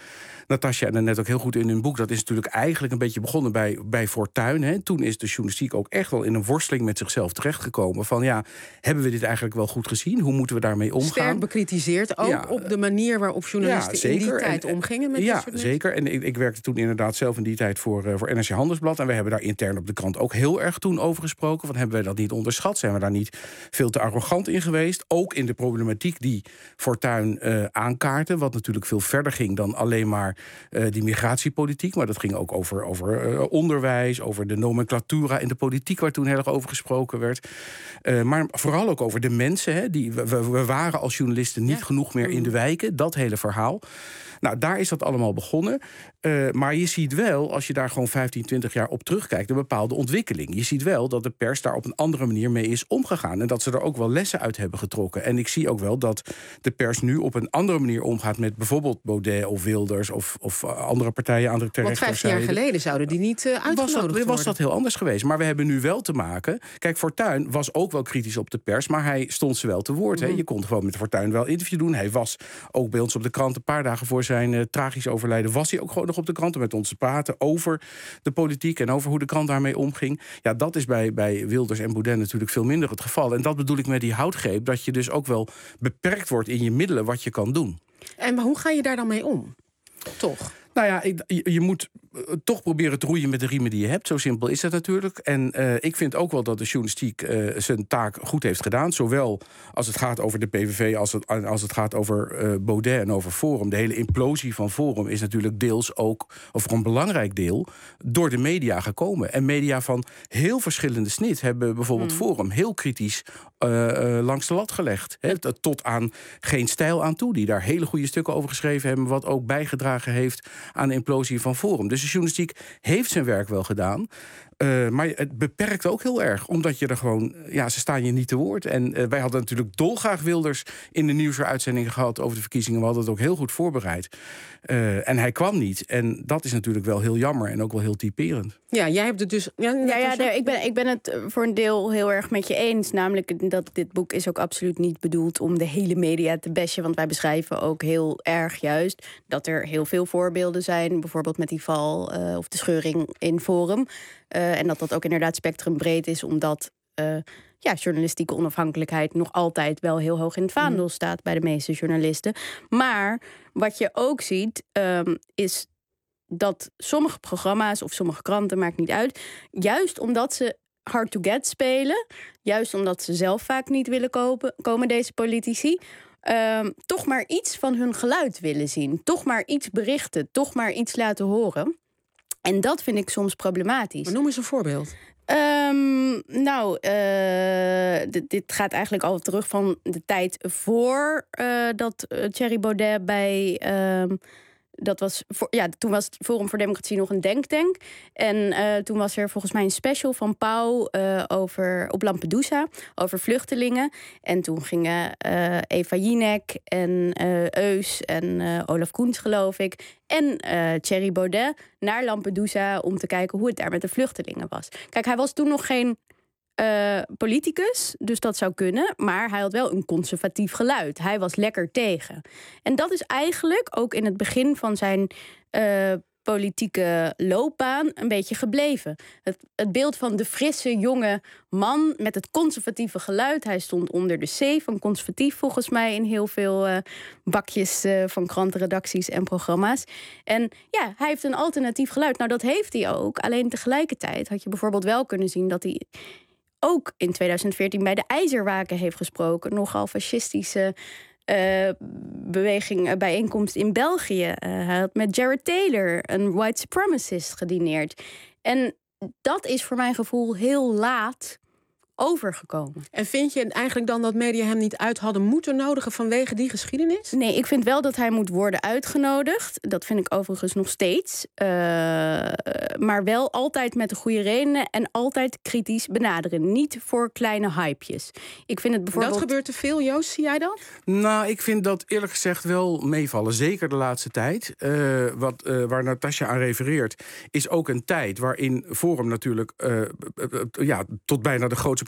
Natasja en net ook heel goed in hun boek, dat is natuurlijk eigenlijk een beetje begonnen bij, bij Fortuyn. Hè. Toen is de journalistiek ook echt wel in een worsteling met zichzelf terechtgekomen. Van ja, hebben we dit eigenlijk wel goed gezien? Hoe moeten we daarmee omgaan? Sterk bekritiseerd, ook ja, op de manier waarop journalisten ja, in die tijd en, omgingen met ja, dit soort zeker. En ik, ik werkte toen inderdaad zelf in die tijd voor, uh, voor N R C Handelsblad. En we hebben daar intern op de krant ook heel erg toen over gesproken. Van, hebben wij dat niet onderschat? Zijn we daar niet veel te arrogant in geweest? Ook in de problematiek die Fortuyn uh, aankaarten. Wat natuurlijk veel verder ging dan alleen maar uh, die migratiepolitiek. Maar dat ging ook over, over uh, onderwijs, over de nomenclatura in de politiek, waar toen heel erg over gesproken werd. Uh, maar vooral ook over de mensen. Hè, die, we, we waren als journalisten niet ja. genoeg meer in de wijken. Dat hele verhaal. Nou, daar is dat allemaal begonnen. Uh, maar je ziet wel, als je daar gewoon vijftien, twintig jaar op terugkijkt, een bepaalde ontwikkeling. Je ziet wel dat de pers daar op een andere manier mee is omgegaan. En dat ze er ook wel lessen uit hebben getrokken. En ik zie ook wel dat de pers nu op een andere manier omgaat met bijvoorbeeld Baudet of Wilders of, of andere partijen aan de ter Want vijftien jaar geleden zouden die niet uh, uitgenodigd was dat, worden. Was dat heel anders geweest. Maar we hebben nu wel te maken. Kijk, Fortuyn was ook wel kritisch op de pers, maar hij stond ze wel te woord. Mm. Hè. Je kon gewoon met Fortuyn wel interview doen. Hij was ook bij ons op de krant een paar dagen voor zijn uh, tragisch overlijden, was hij ook gewoon nog op de krant om met ons te praten over de politiek en over hoe de krant daarmee omging. Ja, dat is bij, bij Wilders en Baudet natuurlijk veel minder het geval. En dat bedoel ik met die houtgreep, dat je dus ook wel beperkt wordt in je middelen wat je kan doen. En hoe ga je daar dan mee om? Toch? Nou ja, ik, je, je moet uh, toch proberen te roeien met de riemen die je hebt. Zo simpel is het natuurlijk. En uh, ik vind ook wel dat de journalistiek uh, zijn taak goed heeft gedaan. Zowel als het gaat over de P V V als het, als het gaat over uh, Baudet en over Forum. De hele implosie van Forum is natuurlijk deels ook, of voor een belangrijk deel, door de media gekomen. En media van heel verschillende snit hebben bijvoorbeeld mm. Forum heel kritisch uh, uh, langs de lat gelegd. He, tot aan Geen Stijl aan toe, die daar hele goede stukken over geschreven hebben, wat ook bijgedragen heeft aan de implosie van Forum. Dus de journalistiek heeft zijn werk wel gedaan. Uh, maar het beperkt ook heel erg. Omdat je er gewoon, ja, ze staan je niet te woord. En uh, wij hadden natuurlijk dolgraag Wilders in de nieuwsuitzendingen gehad over de verkiezingen. We hadden het ook heel goed voorbereid. Uh, en hij kwam niet. En dat is natuurlijk wel heel jammer en ook wel heel typerend. Ja, jij hebt het dus. Ja, ja, ja nee, ik, ben, ik ben het voor een deel heel erg met je eens. Namelijk dat dit boek is ook absoluut niet bedoeld om de hele media te bashen. Want wij beschrijven ook heel erg juist dat er heel veel voorbeelden zijn. Bijvoorbeeld met die val uh, of de scheuring in Forum. Uh, en dat dat ook inderdaad spectrumbreed is, omdat uh, ja, journalistieke onafhankelijkheid nog altijd wel heel hoog in het vaandel staat bij de meeste journalisten. Maar wat je ook ziet, um, is dat sommige programma's of sommige kranten, maakt niet uit, juist omdat ze hard to get spelen, juist omdat ze zelf vaak niet willen kopen, komen deze politici, um, toch maar iets van hun geluid willen zien. Toch maar iets berichten, toch maar iets laten horen. En dat vind ik soms problematisch. Maar noem eens een voorbeeld. Um, nou, uh, dit, dit gaat eigenlijk al terug van de tijd voor uh, dat uh, Thierry Baudet bij... Uh, dat was voor, ja, toen was het Forum voor Democratie nog een denktank. En uh, toen was er volgens mij een special van Pauw uh, over, op Lampedusa over vluchtelingen. En toen gingen uh, Eva Jinek en uh, Eus en uh, Olaf Koens, geloof ik, en uh, Thierry Baudet naar Lampedusa om te kijken hoe het daar met de vluchtelingen was. Kijk, hij was toen nog geen Uh, politicus, dus dat zou kunnen. Maar hij had wel een conservatief geluid. Hij was lekker tegen. En dat is eigenlijk ook in het begin van zijn uh, politieke loopbaan een beetje gebleven. Het, het beeld van de frisse, jonge man met het conservatieve geluid. Hij stond onder de C van conservatief, volgens mij, in heel veel uh, bakjes uh, van krantenredacties en programma's. En ja, hij heeft een alternatief geluid. Nou, dat heeft hij ook. Alleen tegelijkertijd had je bijvoorbeeld wel kunnen zien dat hij ook in tweeduizend veertien bij de IJzerwaken heeft gesproken. Nogal fascistische uh, beweging, uh, bijeenkomst in België. Uh, hij had met Jared Taylor, een white supremacist, gedineerd. En dat is voor mijn gevoel heel laat overgekomen. En vind je eigenlijk dan dat media hem niet uit hadden moeten nodigen vanwege die geschiedenis? Nee, ik vind wel dat hij moet worden uitgenodigd. Dat vind ik overigens nog steeds. Uh, maar wel altijd met de goede redenen en altijd kritisch benaderen. Niet voor kleine hypejes. Ik vind het bijvoorbeeld... Dat gebeurt te veel, Joost, zie jij dat? Nou, ik vind dat eerlijk gezegd wel meevallen. Zeker de laatste tijd. Uh, wat, uh, waar Natasja aan refereert, is ook een tijd waarin Forum natuurlijk uh, uh, uh, ja, tot bijna de grootste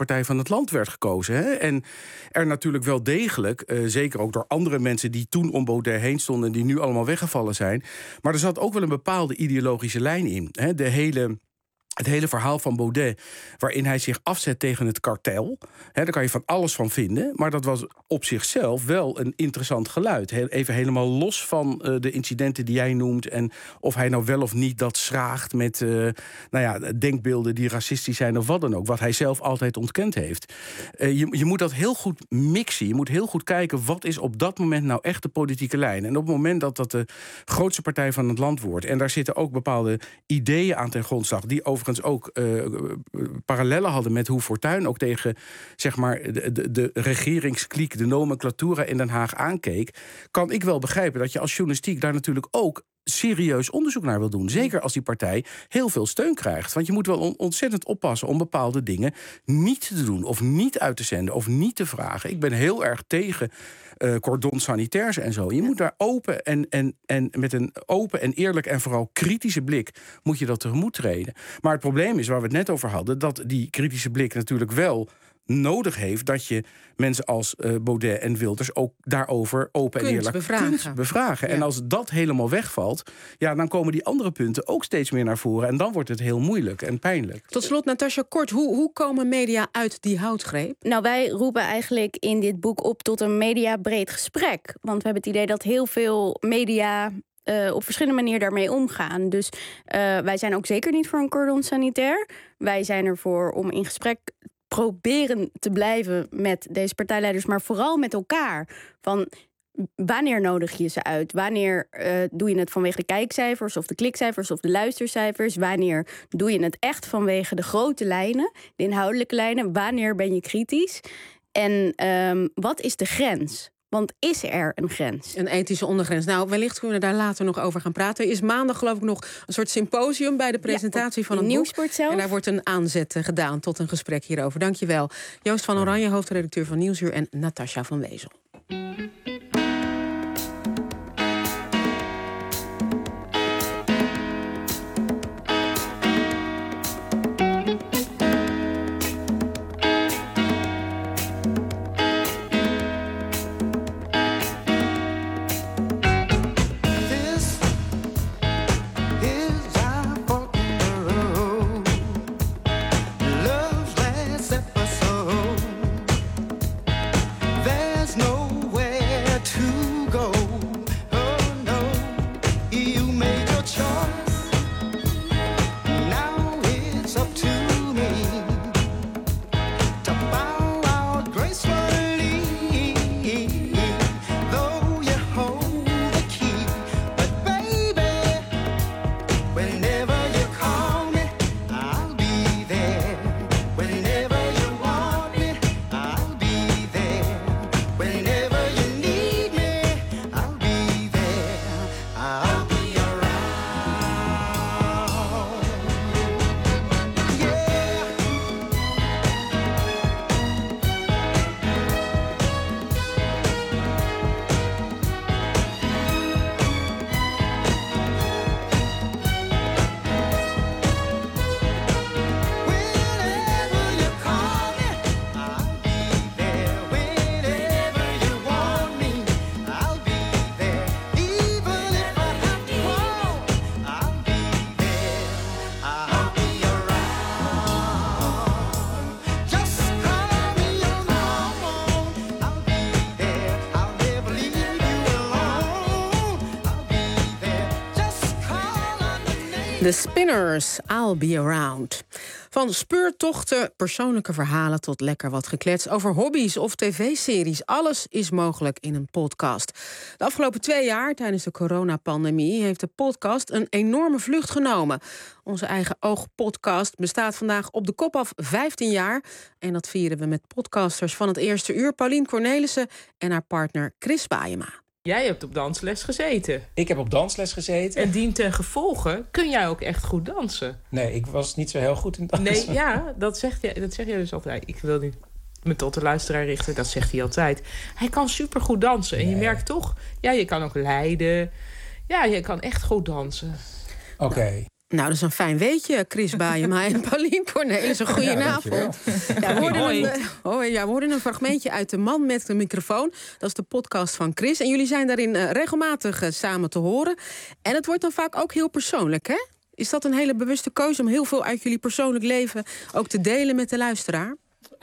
partij van het land werd gekozen. Hè? En er natuurlijk wel degelijk, uh, zeker ook door andere mensen die toen om Baudet heen stonden en die nu allemaal weggevallen zijn. Maar er zat ook wel een bepaalde ideologische lijn in. Hè? De hele... Het hele verhaal van Baudet, waarin hij zich afzet tegen het kartel. Hè, daar kan je van alles van vinden. Maar dat was op zichzelf wel een interessant geluid. He, even helemaal los van uh, de incidenten die jij noemt. En of hij nou wel of niet dat schraagt met uh, nou ja, denkbeelden die racistisch zijn of wat dan ook. Wat hij zelf altijd ontkend heeft. Uh, je, je moet dat heel goed mixen. Je moet heel goed kijken wat is op dat moment nou echt de politieke lijn. En op het moment dat dat de grootste partij van het land wordt. En daar zitten ook bepaalde ideeën aan ten grondslag. Die over overigens ook uh, parallellen hadden met hoe Fortuyn ook tegen zeg maar, de, de, de regeringskliek, de nomenclatura in Den Haag aankeek, kan ik wel begrijpen dat je als journalistiek daar natuurlijk ook serieus onderzoek naar wil doen. Zeker als die partij heel veel steun krijgt. Want je moet wel on- ontzettend oppassen om bepaalde dingen niet te doen of niet uit te zenden of niet te vragen. Ik ben heel erg tegen uh, cordons sanitairs en zo. Je moet daar open en, en, en met een open en eerlijk en vooral kritische blik moet je dat tegemoet treden. Maar het probleem is, waar we het net over hadden, dat die kritische blik natuurlijk wel nodig heeft dat je mensen als uh, Baudet en Wilders ook daarover open kunt en eerlijk bevragen. kunt bevragen. Ja. En als dat helemaal wegvalt, ja, dan komen die andere punten ook steeds meer naar voren. En dan wordt het heel moeilijk en pijnlijk. Tot slot, Natasja Kort, hoe, hoe komen media uit die houtgreep? Nou, wij roepen eigenlijk in dit boek op tot een mediabreed gesprek. Want we hebben het idee dat heel veel media Uh, op verschillende manieren daarmee omgaan. Dus uh, wij zijn ook zeker niet voor een cordon sanitair. Wij zijn ervoor om in gesprek proberen te blijven met deze partijleiders, maar vooral met elkaar. Van wanneer nodig je ze uit? Wanneer uh, doe je het vanwege de kijkcijfers of de klikcijfers of de luistercijfers? Wanneer doe je het echt vanwege de grote lijnen, de inhoudelijke lijnen? Wanneer ben je kritisch? En um, wat is de grens? Want is er een grens? Een ethische ondergrens. Nou, wellicht kunnen we daar later nog over gaan praten. Er is maandag geloof ik nog een soort symposium bij de presentatie ja, van het Nieuwsport boek. zelf. En daar wordt een aanzet gedaan tot een gesprek hierover. Dankjewel. Joost van Oranje, hoofdredacteur van Nieuwsuur, en Natasja van Wezel. The Spinners, I'll Be Around. Van speurtochten, persoonlijke verhalen tot lekker wat geklets over hobby's of tv-series. Alles is mogelijk in een podcast. De afgelopen twee jaar, tijdens de coronapandemie, heeft de podcast een enorme vlucht genomen. Onze eigen Oog-podcast bestaat vandaag op de kop af vijftien jaar. En dat vieren we met podcasters van het eerste uur, Paulien Cornelissen en haar partner Chris Baeyema. Jij hebt op dansles gezeten. Ik heb op dansles gezeten. En dien ten gevolge kun jij ook echt goed dansen. Nee, ik was niet zo heel goed in dansen. Nee, ja, dat zegt jij, dat zeg jij dus altijd. Ik wil niet me tot de luisteraar richten, dat zegt hij altijd. Hij kan supergoed dansen. En nee. Je merkt toch, ja, je kan ook leiden. Ja, je kan echt goed dansen. Oké. Okay. Nou, dat is een fijn weetje, Chris Baaijema en Paulien Cornelissen. Goedenavond. Ja, ja, we hoorden een, oh, ja, we hoorden een fragmentje uit De Man met de Microfoon. Dat is de podcast van Chris. En jullie zijn daarin uh, regelmatig uh, samen te horen. En het wordt dan vaak ook heel persoonlijk, hè? Is dat een hele bewuste keuze om heel veel uit jullie persoonlijk leven ook te delen met de luisteraar?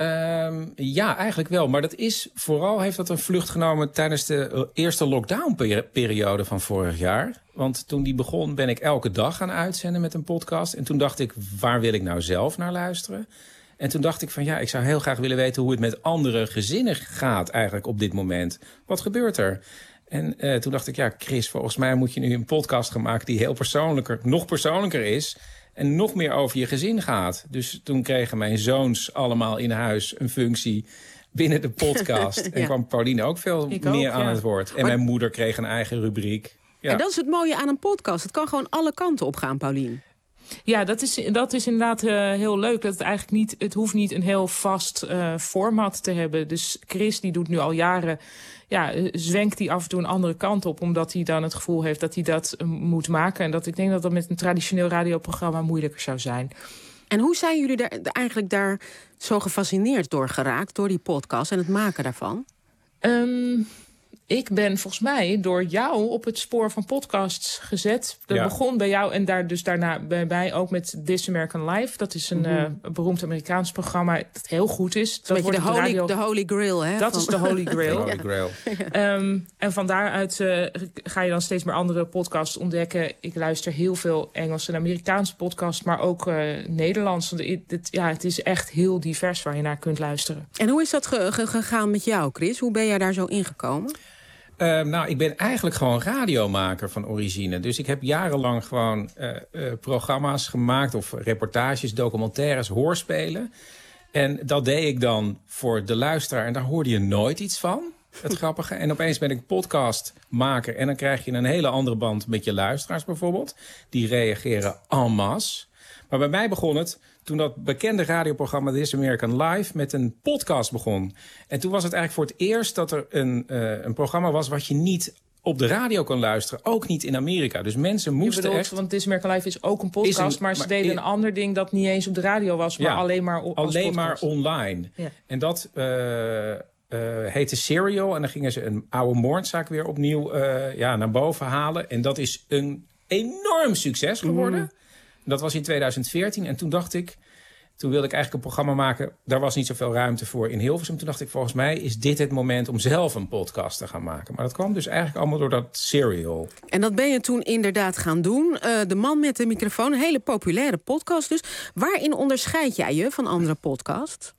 Um, ja, eigenlijk wel. Maar dat is vooral heeft dat een vlucht genomen tijdens de eerste lockdown-periode van vorig jaar. Want toen die begon ben ik elke dag gaan uitzenden met een podcast. En toen dacht ik, waar wil ik nou zelf naar luisteren? En toen dacht ik van ja, ik zou heel graag willen weten hoe het met andere gezinnen gaat eigenlijk op dit moment. Wat gebeurt er? En uh, toen dacht ik, ja Chris, volgens mij moet je nu een podcast gaan maken die heel persoonlijker, nog persoonlijker is. En nog meer over je gezin gaat. Dus toen kregen mijn zoons allemaal in huis een functie binnen de podcast. ja. En kwam Pauline ook veel ik meer ook, aan ja. het woord. En maar mijn moeder kreeg een eigen rubriek. Ja. En dat is het mooie aan een podcast. Het kan gewoon alle kanten op gaan, Pauline. Ja, dat is, dat is inderdaad uh, heel leuk. Dat het eigenlijk niet, het hoeft niet een heel vast uh, format te hebben. Dus Chris die doet nu al jaren, ja, zwenkt hij af en toe een andere kant op, omdat hij dan het gevoel heeft dat hij dat uh, moet maken. En dat ik denk dat dat met een traditioneel radioprogramma moeilijker zou zijn. En hoe zijn jullie daar, eigenlijk daar zo gefascineerd door geraakt, door die podcast en het maken daarvan? Um, Ik ben volgens mij door jou op het spoor van podcasts gezet. Dat ja. begon bij jou en daar dus daarna bij mij ook met This American Life. Dat is een mm-hmm. uh, beroemd Amerikaans programma dat heel goed is. Dat wordt de, holy, radio... de Holy Grail, hè? Dat van... is de Holy Grail. Holy Grail. Ja. Um, en van daaruit uh, ga je dan steeds meer andere podcasts ontdekken. Ik luister heel veel Engelse en Amerikaanse podcasts, maar ook uh, Nederlands. Het, het, ja, het is echt heel divers waar je naar kunt luisteren. En hoe is dat ge- ge- gegaan met jou, Chris? Hoe ben jij daar zo ingekomen? Uh, nou, ik ben eigenlijk gewoon radiomaker van origine. Dus ik heb jarenlang gewoon uh, uh, programma's gemaakt of reportages, documentaires, hoorspelen. En dat deed ik dan voor de luisteraar en daar hoorde je nooit iets van. Het grappige. En opeens ben ik podcastmaker en dan krijg je een hele andere band met je luisteraars bijvoorbeeld. Die reageren en masse. Maar bij mij begon het toen dat bekende radioprogramma This American Life met een podcast begon. En toen was het eigenlijk voor het eerst dat er een, uh, een programma was wat je niet op de radio kon luisteren. Ook niet in Amerika. Dus mensen moesten bedoelt, echt... Want This American Life is ook een podcast, een, maar ze maar deden in, een ander ding dat niet eens op de radio was, maar ja, alleen maar op Alleen maar online. Ja. En dat uh, uh, heette Serial. En dan gingen ze een oude moordzaak weer opnieuw uh, ja, naar boven halen. En dat is een enorm succes geworden. Mm. Dat was in tweeduizend veertien en toen dacht ik, toen wilde ik eigenlijk een programma maken. Daar was niet zoveel ruimte voor in Hilversum. Toen dacht ik, volgens mij is dit het moment om zelf een podcast te gaan maken. Maar dat kwam dus eigenlijk allemaal door dat Serial. En dat ben je toen inderdaad gaan doen. Uh, de Man met de Microfoon, een hele populaire podcast dus. Waarin onderscheid jij je van andere podcasts?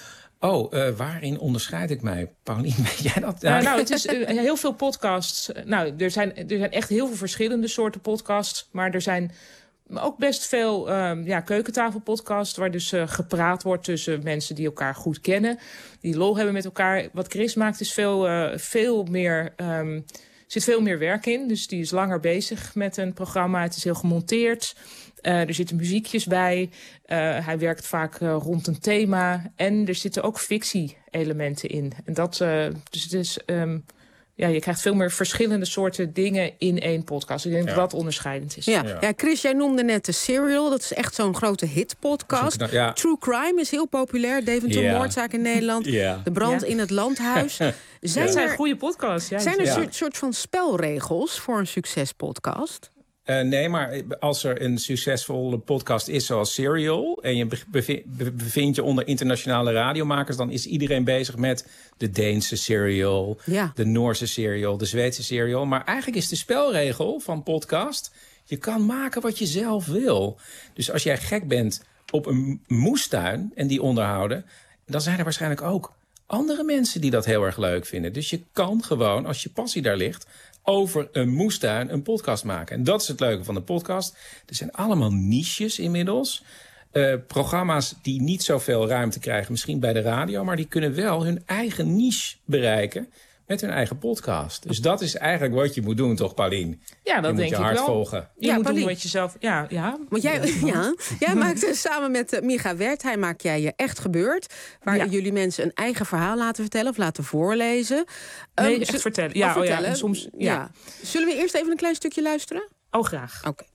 Oh, uh, waarin onderscheid ik mij? Paulien, weet jij dat? Nou, nou het is uh, heel veel podcasts. Nou, er zijn, er zijn echt heel veel verschillende soorten podcasts. Maar er zijn ook best veel um, ja, keukentafelpodcasts, waar dus uh, gepraat wordt tussen mensen die elkaar goed kennen, die lol hebben met elkaar. Wat Chris maakt is veel, uh, veel meer, um, zit veel meer werk in. Dus die is langer bezig met een programma. Het is heel gemonteerd. Uh, er zitten muziekjes bij. Uh, hij werkt vaak uh, rond een thema. En er zitten ook fictie-elementen in. En dat, uh, dus het is... Um, Ja, je krijgt veel meer verschillende soorten dingen in één podcast. Ik denk ja. dat dat onderscheidend is. Ja. Ja. ja, Chris, jij noemde net de Serial. Dat is echt zo'n grote hitpodcast. Ja. True Crime is heel populair. Deventer ja. moordzaak in Nederland. Ja. De brand ja. in het landhuis. Zijn dat zijn er, goede podcasts. Ja, zijn er een ja. soort van spelregels voor een succespodcast? Uh, nee, maar als er een succesvolle podcast is zoals Serial en je bevindt je onder internationale radiomakers, dan is iedereen bezig met de Deense Serial, ja. de Noorse Serial, de Zweedse Serial. Maar eigenlijk is de spelregel van podcast, je kan maken wat je zelf wil. Dus als jij gek bent op een moestuin en die onderhouden, dan zijn er waarschijnlijk ook andere mensen die dat heel erg leuk vinden. Dus je kan gewoon, als je passie daar ligt, over een moestuin een podcast maken. En dat is het leuke van de podcast. Er zijn allemaal niches inmiddels. Uh, programma's die niet zoveel ruimte krijgen, misschien bij de radio, maar die kunnen wel hun eigen niche bereiken met hun eigen podcast. Dus dat is eigenlijk wat je moet doen, toch, Paulien? Ja, dat je denk moet je ik hart wel. volgen. Je ja, moet Paulien. doen wat je zelf... Ja, ja. Want jij, ja, jij maakt samen met uh, Micha Wert, hij maakt jij je Echt Gebeurd, waar ja. jullie mensen een eigen verhaal laten vertellen of laten voorlezen. Nee, um, echt z- vertellen. Ja, oh, vertellen. Oh ja, soms, ja. ja. Zullen we eerst even een klein stukje luisteren? Oh, graag. Oké. Okay.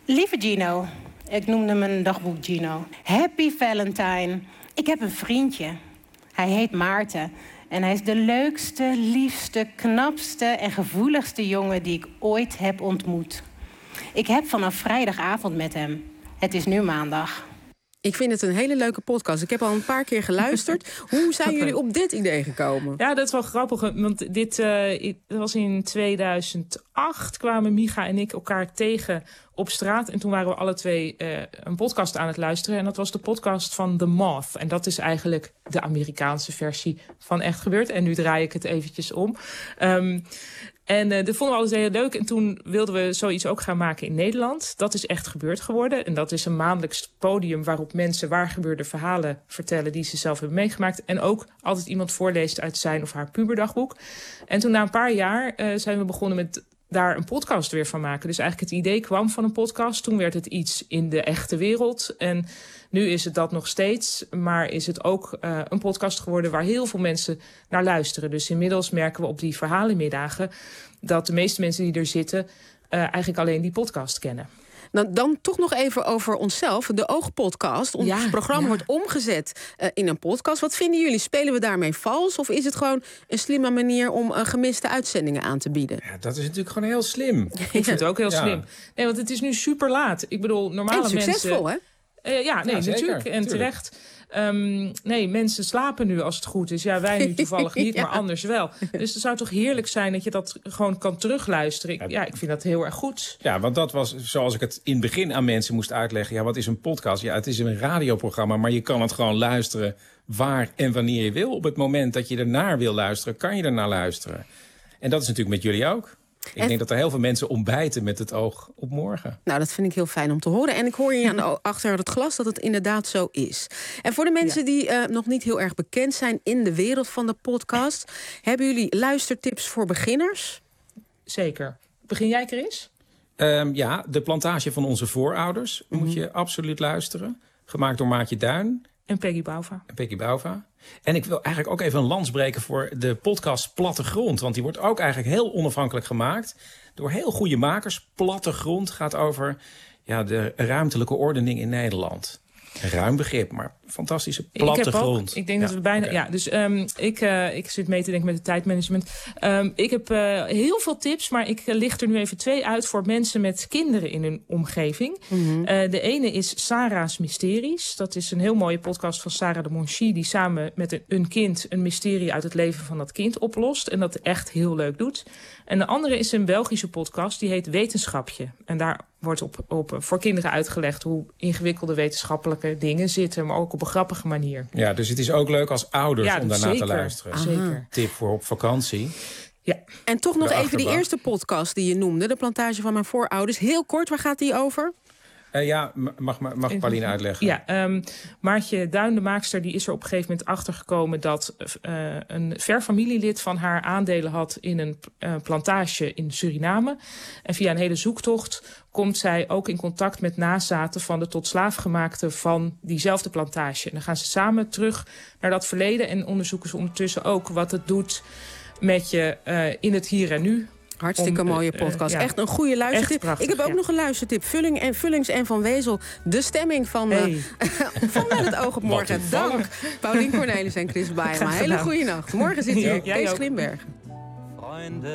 Lieve Gino, ik noemde mijn dagboek Gino. Happy Valentine. Ik heb een vriendje. Hij heet Maarten. En hij is de leukste, liefste, knapste en gevoeligste jongen die ik ooit heb ontmoet. Ik heb vanaf vrijdagavond met hem. Het is nu maandag. Ik vind het een hele leuke podcast. Ik heb al een paar keer geluisterd. Hoe zijn jullie op dit idee gekomen? Ja, dat is wel grappig. Want dit uh, was in tweeduizend acht. Kwamen Micha en ik elkaar tegen op straat. En toen waren we alle twee uh, een podcast aan het luisteren. En dat was de podcast van The Moth. En dat is eigenlijk de Amerikaanse versie van Echt Gebeurd. En nu draai ik het eventjes om. Um, En uh, dat vonden we altijd heel leuk. En toen wilden we zoiets ook gaan maken in Nederland. Dat is Echt Gebeurd geworden. En dat is een maandelijks podium waarop mensen waargebeurde verhalen vertellen die ze zelf hebben meegemaakt. En ook altijd iemand voorleest uit zijn of haar puberdagboek. En toen na een paar jaar uh, zijn we begonnen met daar een podcast weer van maken. Dus eigenlijk het idee kwam van een podcast. Toen werd het iets in de echte wereld. En nu is het dat nog steeds. Maar is het ook uh, een podcast geworden waar heel veel mensen naar luisteren. Dus inmiddels merken we op die verhalenmiddagen dat de meeste mensen die er zitten uh, eigenlijk alleen die podcast kennen. Nou, dan toch nog even over onszelf. De Oog-podcast. Ons Ja, programma ja. wordt omgezet uh, in een podcast. Wat vinden jullie? Spelen we daarmee vals? Of is het gewoon een slimme manier om uh, gemiste uitzendingen aan te bieden? Ja, dat is natuurlijk gewoon heel slim. Ik vind het ook heel Ja. slim. Nee, want het is nu super laat. Ik bedoel, normale En succesvol, mensen... hè? Uh, ja, nee, Ja, zeker, natuurlijk. En tuurlijk. terecht. Um, nee, mensen slapen nu als het goed is. Ja, wij nu toevallig niet, Ja. maar anders wel. Dus het zou toch heerlijk zijn dat je dat gewoon kan terugluisteren. Ik, ja, ik vind dat heel erg goed. Ja, want dat was zoals ik het in het begin aan mensen moest uitleggen. Ja, wat is een podcast? Ja, het is een radioprogramma, maar je kan het gewoon luisteren waar en wanneer je wil. Op het moment dat je ernaar wil luisteren, kan je ernaar luisteren. En dat is natuurlijk met jullie ook. Ik En- denk dat er heel veel mensen ontbijten met het oog op morgen. Nou, dat vind ik heel fijn om te horen. En ik hoor je aan de, achter het glas dat het inderdaad zo is. En voor de mensen die uh, nog niet heel erg bekend zijn in de wereld van de podcast, hebben jullie luistertips voor beginners? Zeker. Begin jij, Chris? Um, ja, de plantage van onze voorouders mm-hmm. moet je absoluut luisteren. Gemaakt door Maartje Duin. En Peggy Bouva. En Peggy Bouva. En ik wil eigenlijk ook even een lans breken voor de podcast Plattegrond. Want die wordt ook eigenlijk heel onafhankelijk gemaakt. Door heel goede makers. Plattegrond gaat over ja, de ruimtelijke ordening in Nederland. Een ruim begrip, maar fantastische plattegrond. Ik, ik denk ja, dat we bijna... okay. Ja, dus um, ik, uh, ik zit mee te denken met het tijdmanagement. Um, ik heb uh, heel veel tips, maar ik uh, licht er nu even twee uit voor mensen met kinderen in hun omgeving. Mm-hmm. Uh, de ene is Sarah's Mysteries. Dat is een heel mooie podcast van Sarah de Monchy, die samen met een, een kind een mysterie uit het leven van dat kind oplost. En dat echt heel leuk doet. En de andere is een Belgische podcast, die heet Wetenschapje. En daar wordt op, op, voor kinderen uitgelegd hoe ingewikkelde wetenschappelijke dingen zitten, maar ook op een grappige manier. Ja, dus het is ook leuk als ouders ja, om daarna zeker, te luisteren. Zeker. Tip voor op vakantie. Ja. En toch nog De even die achterbak. eerste podcast die je noemde, De Plantage van Mijn Voorouders. Heel kort, waar gaat die over? Uh, ja, mag, mag, mag Pauline uitleggen? Ja, um, Maartje Duin, de maakster, die is er op een gegeven moment achter gekomen dat uh, een ver familielid van haar aandelen had in een uh, plantage in Suriname. En via een hele zoektocht komt zij ook in contact met nazaten van de tot slaafgemaakte van diezelfde plantage. En dan gaan ze samen terug naar dat verleden en onderzoeken ze ondertussen ook wat het doet met je uh, in het hier en nu. Hartstikke Om, mooie uh, podcast. uh, ja. Echt een goede luistertip. Prachtig, ik heb ook ja. nog een luistertip. Vulling en, Vullings en Van Wezel. De stemming van, hey. uh, van Met het oog op morgen. Dank. Paulien Cornelis en Chris Baaema. Hele goede nacht. Morgen zit hier ja, Kees ook. Glimberg. Freunde,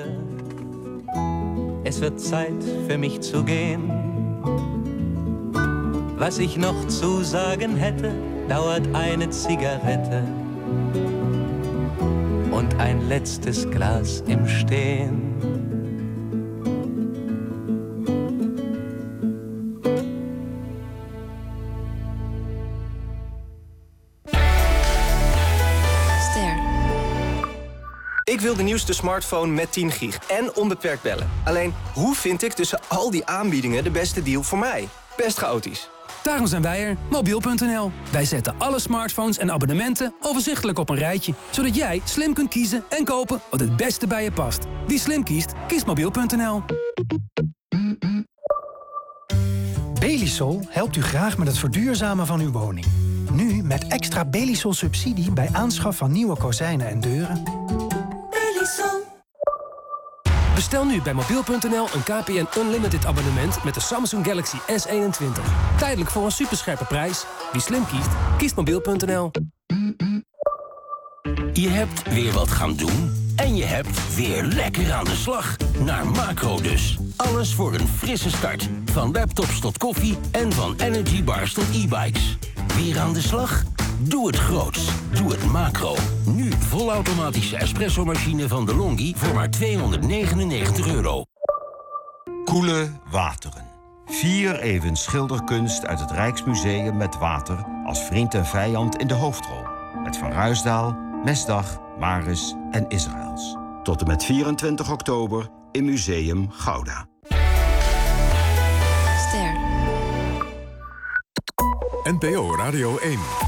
es wird Zeit für mich zu gehen. Was ich noch zu sagen hätte, dauert eine Zigarette und ein letztes Glas im Stehen. Ik wil de nieuwste smartphone met tien gig en onbeperkt bellen. Alleen, hoe vind ik tussen al die aanbiedingen de beste deal voor mij? Best chaotisch. Daarom zijn wij er, mobiel punt n l. Wij zetten alle smartphones en abonnementen overzichtelijk op een rijtje, zodat jij slim kunt kiezen en kopen wat het beste bij je past. Wie slim kiest, kiest mobiel punt n l. Belisol helpt u graag met het verduurzamen van uw woning. Nu met extra Belisol subsidie bij aanschaf van nieuwe kozijnen en deuren. Belisol. Bestel nu bij mobiel punt n l een K P N Unlimited abonnement met de Samsung Galaxy S eenentwintig. Tijdelijk voor een superscherpe prijs. Wie slim kiest, kiest mobiel punt n l. Je hebt weer wat gaan doen en je hebt weer lekker aan de slag. Naar Macro dus. Alles voor een frisse start. Van laptops tot koffie en van energybars tot e-bikes. Weer aan de slag? Doe het groots. Doe het Macro. Nu volautomatische espresso-machine van DeLonghi voor maar tweehonderdnegenennegentig euro. Koele wateren. Vier even schilderkunst uit het Rijksmuseum met water als vriend en vijand in de hoofdrol. Met Van Ruisdael, Mesdag, Maris en Israëls. Tot en met vierentwintig oktober in Museum Gouda. N P O Radio één.